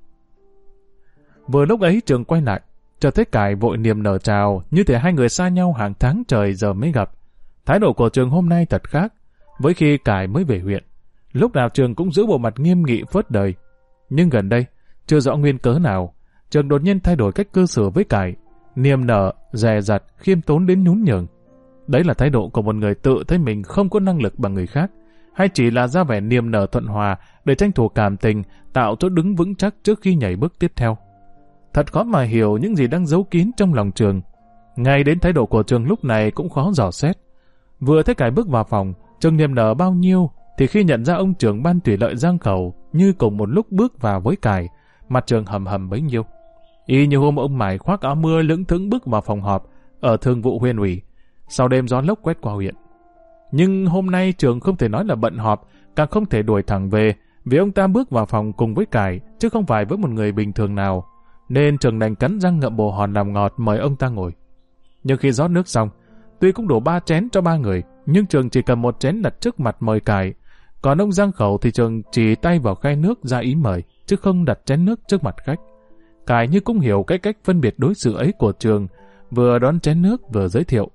[SPEAKER 1] Vừa lúc ấy Trường quay lại, chợt thấy Cải vội niềm nở chào, như thể hai người xa nhau hàng tháng trời giờ mới gặp. Thái độ của Trường hôm nay thật khác với khi Cải mới về huyện. Lúc nào Trường cũng giữ bộ mặt nghiêm nghị phớt đời. Nhưng gần đây, chưa rõ nguyên cớ nào, Trường đột nhiên thay đổi cách cư xử với Cải, niềm nở, dè dặt, khiêm tốn đến nhún nhường. Đấy là thái độ của một người tự thấy mình không có năng lực bằng người khác, hay chỉ là ra vẻ niềm nở thuận hòa để tranh thủ cảm tình, tạo chỗ đứng vững chắc trước khi nhảy bước tiếp theo. Thật khó mà hiểu những gì đang giấu kín trong lòng Trường. Ngay đến thái độ của Trường lúc này cũng khó dò xét. Vừa thấy Cải bước vào phòng, Trường niềm nở bao nhiêu, thì khi nhận ra ông trưởng ban thủy lợi Giang Khẩu như cùng một lúc bước vào với Cải, mặt Trường hầm hầm bấy nhiêu. Y như hôm ông Mải khoác áo mưa lững thững bước vào phòng họp ở thường vụ huyện ủy sau đêm gió lốc quét qua huyện. Nhưng hôm nay Trường không thể nói là bận họp, càng không thể đuổi thẳng về, vì ông ta bước vào phòng cùng với Cải chứ không phải với một người bình thường nào, nên Trường đành cắn răng ngậm bồ hòn làm ngọt mời ông ta ngồi. Nhưng khi rót nước xong, tuy cũng đổ 3 chén cho 3 người, nhưng Trường chỉ cầm 1 chén đặt trước mặt mời Cải. Còn ông Giang Khẩu thì Trường chỉ tay vào khay nước ra ý mời, chứ không đặt chén nước trước mặt khách. Cải như cũng hiểu cái cách phân biệt đối xử ấy của Trường, vừa đón chén nước vừa giới thiệu.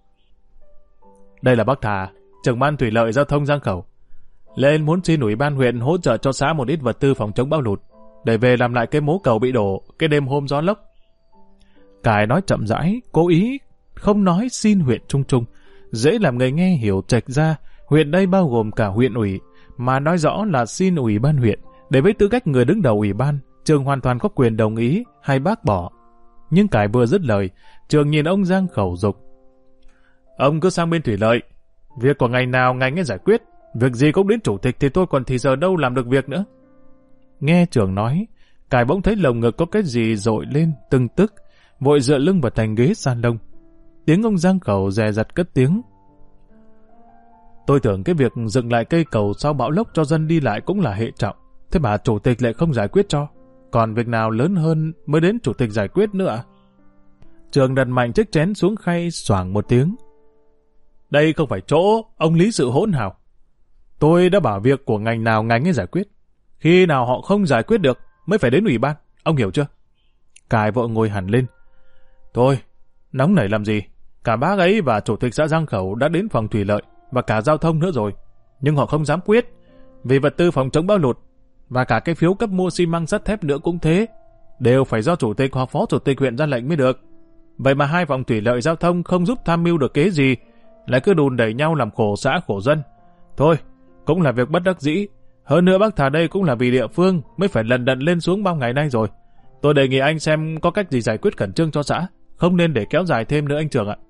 [SPEAKER 1] Đây là bác Thà, trưởng ban thủy lợi giao thông Giang Khẩu. Lên muốn xin ủy ban huyện hỗ trợ cho xã một ít vật tư phòng chống bão lụt, để về làm lại cái mố cầu bị đổ cái đêm hôm gió lốc. Cải nói chậm rãi, cố ý không nói xin huyện chung chung, dễ làm người nghe hiểu chệch ra huyện đây bao gồm cả huyện ủy, mà nói rõ là xin ủy ban huyện, để với tư cách người đứng đầu ủy ban, Trường hoàn toàn có quyền đồng ý hay bác bỏ. Nhưng Cải vừa dứt lời, Trường nhìn ông Giang Khẩu giục: Ông cứ sang bên thủy lợi, việc của ngày nào ngành ấy giải quyết, việc gì cũng đến chủ tịch thì tôi còn thì giờ đâu làm được việc nữa. Nghe Trường nói, Cải bỗng thấy lồng ngực có cái gì dội lên từng tức, vội dựa lưng vào thành ghế salon. Tiếng ông Giang Khẩu dè dặt cất tiếng: Tôi tưởng cái việc dựng lại cây cầu sau bão lốc cho dân đi lại cũng là hệ trọng, thế mà chủ tịch lại không giải quyết cho. Còn việc nào lớn hơn mới đến chủ tịch giải quyết nữa à? Trường đặt mạnh chiếc chén xuống khay xoảng một tiếng. Đây không phải chỗ ông lý sự hỗn hào. Tôi đã bảo việc của ngành nào ngành ấy giải quyết. Khi nào họ không giải quyết được mới phải đến ủy ban, ông hiểu chưa? Cải vội ngồi hẳn lên. Thôi, nóng nảy làm gì? Cả bác ấy và chủ tịch xã Giang Khẩu đã đến phòng thủy lợi và cả giao thông nữa rồi. Nhưng họ không dám quyết, vì vật tư phòng chống bão lụt và cả cái phiếu cấp mua xi măng sắt thép nữa cũng thế, đều phải do chủ tịch hoặc phó chủ tịch huyện ra lệnh mới được. Vậy mà hai phòng thủy lợi giao thông không giúp tham mưu được kế gì, lại cứ đùn đẩy nhau làm khổ xã khổ dân. Thôi, cũng là việc bất đắc dĩ. Hơn nữa bác thà đây cũng là vì địa phương mới phải lần đận lên xuống bao ngày nay rồi. Tôi đề nghị anh xem có cách gì giải quyết khẩn trương cho xã, không nên để kéo dài thêm nữa anh Trường ạ.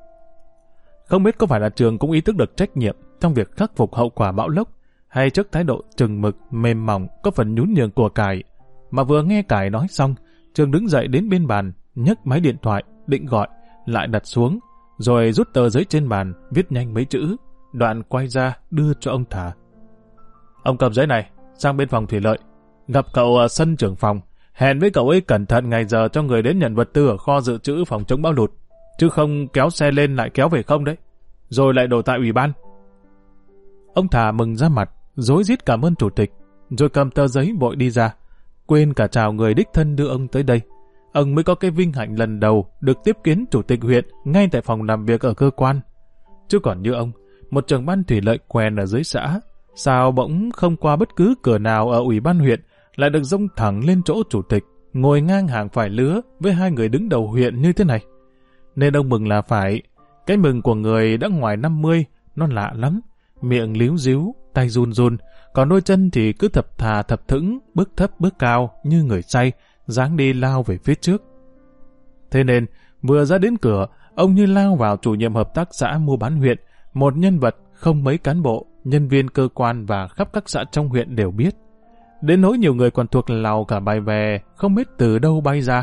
[SPEAKER 1] Không biết có phải là Trường cũng ý thức được trách nhiệm trong việc khắc phục hậu quả bão lốc, hay trước thái độ chừng mực, mềm mỏng, có phần nhún nhường của Cải. Mà vừa nghe Cải nói xong, Trường đứng dậy đến bên bàn, nhấc máy điện thoại, định gọi, lại đặt xuống, rồi rút tờ giấy trên bàn, viết nhanh mấy chữ, đoạn quay ra đưa cho ông Thà. Ông cầm giấy này, sang bên phòng thủy lợi, gặp cậu ở sân trưởng phòng, hẹn với cậu ấy cẩn thận ngày giờ cho người đến nhận vật tư ở kho dự trữ phòng chống bão lụt, chứ không kéo xe lên lại kéo về không đấy, rồi lại đổ tại ủy ban. Ông Thà mừng ra mặt, rối rít cảm ơn chủ tịch, rồi cầm tờ giấy vội đi ra, quên cả chào người đích thân đưa ông tới đây. Ông mới có cái vinh hạnh lần đầu được tiếp kiến chủ tịch huyện ngay tại phòng làm việc ở cơ quan. Chứ còn như ông, một trưởng ban thủy lợi quèn ở dưới xã, sao bỗng không qua bất cứ cửa nào ở ủy ban huyện, lại được dông thẳng lên chỗ chủ tịch, ngồi ngang hàng phải lứa với hai người đứng đầu huyện như thế này. Nên ông mừng là phải. Cái mừng của người đã ngoài 50, nó lạ lắm. Miệng líu díu, tay run run, còn đôi chân thì cứ thập thà thập thững, bước thấp bước cao như người say, dáng đi lao về phía trước. Thế nên, vừa ra đến cửa, ông như lao vào chủ nhiệm hợp tác xã mua bán huyện, một nhân vật không mấy cán bộ, nhân viên cơ quan và khắp các xã trong huyện đều biết. Đến nỗi nhiều người còn thuộc lào cả bài về, không biết từ đâu bay ra.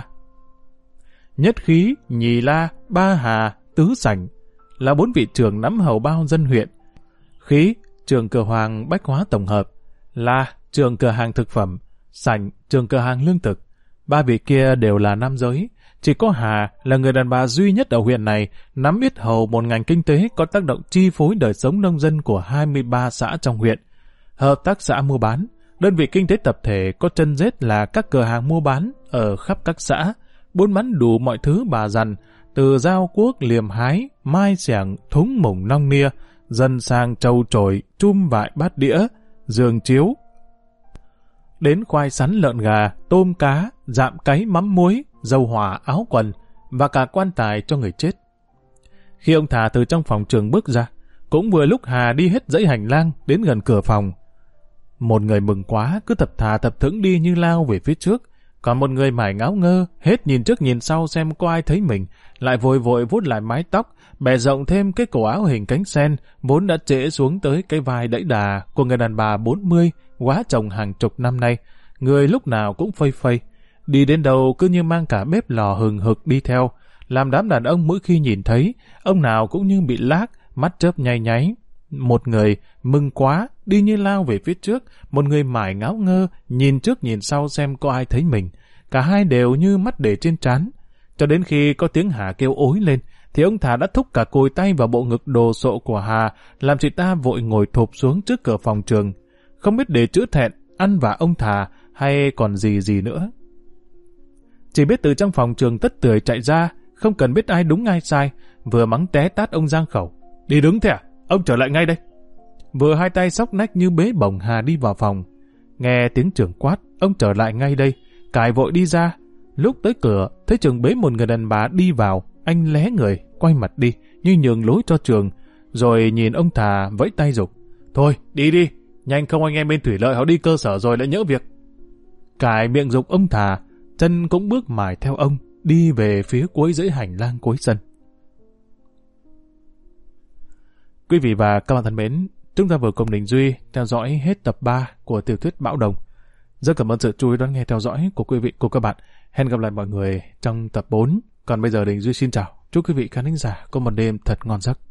[SPEAKER 1] Nhất Khí, Nhì La, Ba Hà, Tứ Sảnh là 4 vị trưởng nắm hầu bao dân huyện. Khí, trường cửa hàng bách hóa tổng hợp. La, trường cửa hàng thực phẩm. Sảnh, trường cửa hàng lương thực. 3 vị kia đều là nam giới. Chỉ có Hà là người đàn bà duy nhất ở huyện này nắm biết hầu một ngành kinh tế có tác động chi phối đời sống nông dân của 23 xã trong huyện. Hợp tác xã mua bán, đơn vị kinh tế tập thể có chân rết là các cửa hàng mua bán ở khắp các xã, buôn bán đủ mọi thứ bà dằn, từ dao cuốc liềm hái, mai xẻng, thúng mùng nong nia, dần sang trâu trồi, chum vại bát đĩa, giường chiếu, đến khoai sắn lợn gà, tôm cá, dạm cáy mắm muối, dầu hỏa áo quần và cả quan tài cho người chết. Khi ông Thà từ trong phòng trường bước ra, cũng vừa lúc Hà đi hết dãy hành lang đến gần cửa phòng. Một người mừng quá cứ thập thà thập thững đi như lao về phía trước, còn một người mải ngáo ngơ hết nhìn trước nhìn sau xem có ai thấy mình, lại vội vội vuốt lại mái tóc, bẻ rộng thêm cái cổ áo hình cánh sen vốn đã trễ xuống tới cái vai đẫy đà của người đàn bà 40 quá chồng hàng chục năm nay, người lúc nào cũng phây phây, đi đến đâu cứ như mang cả bếp lò hừng hực đi theo, làm đám đàn ông mỗi khi nhìn thấy, ông nào cũng như bị lác, mắt chớp nháy nháy. Một người mừng quá đi như lao về phía trước, một người mải ngáo ngơ nhìn trước nhìn sau xem có ai thấy mình. Cả hai đều như mắt để trên trán. Cho đến khi có tiếng Hà kêu ối lên, thì ông Thà đã thúc cả cùi tay vào bộ ngực đồ sộ của Hà, làm chị ta vội ngồi thụp xuống trước cửa phòng trường. Không biết để chữa thẹn, ăn vạ ông Thà hay còn gì nữa. Chỉ biết từ trong phòng trường tất tưởi chạy ra, không cần biết ai đúng ai sai, vừa mắng té tát ông Giang Khẩu. Đi đứng thế à? Ông trở lại ngay đây. Vừa hai tay xóc nách như bế bổng Hà đi vào phòng. Nghe tiếng trưởng quát, ông trở lại ngay đây, cài vội đi ra. Lúc tới cửa, thấy Trường bế một người đàn bà đi vào, anh lé người, quay mặt đi, như nhường lối cho Trường, rồi nhìn ông Thà vẫy tay giục. Thôi, đi đi, nhanh không anh em bên thủy lợi họ đi cơ sở rồi lại nhỡ việc. Cải miệng dục ông thà, chân cũng bước mài theo ông, đi về phía cuối dãy hành lang cuối sân. Quý vị và các bạn thân mến, chúng ta vừa cùng Đình Duy theo dõi hết tập 3 của tiểu thuyết Bão Đồng. Rất cảm ơn sự chú ý đón nghe theo dõi của quý vị, của các bạn. Hẹn gặp lại mọi người trong tập 4. Còn bây giờ Đình Duy xin chào. Chúc quý vị khán thính giả có một đêm thật ngon giấc.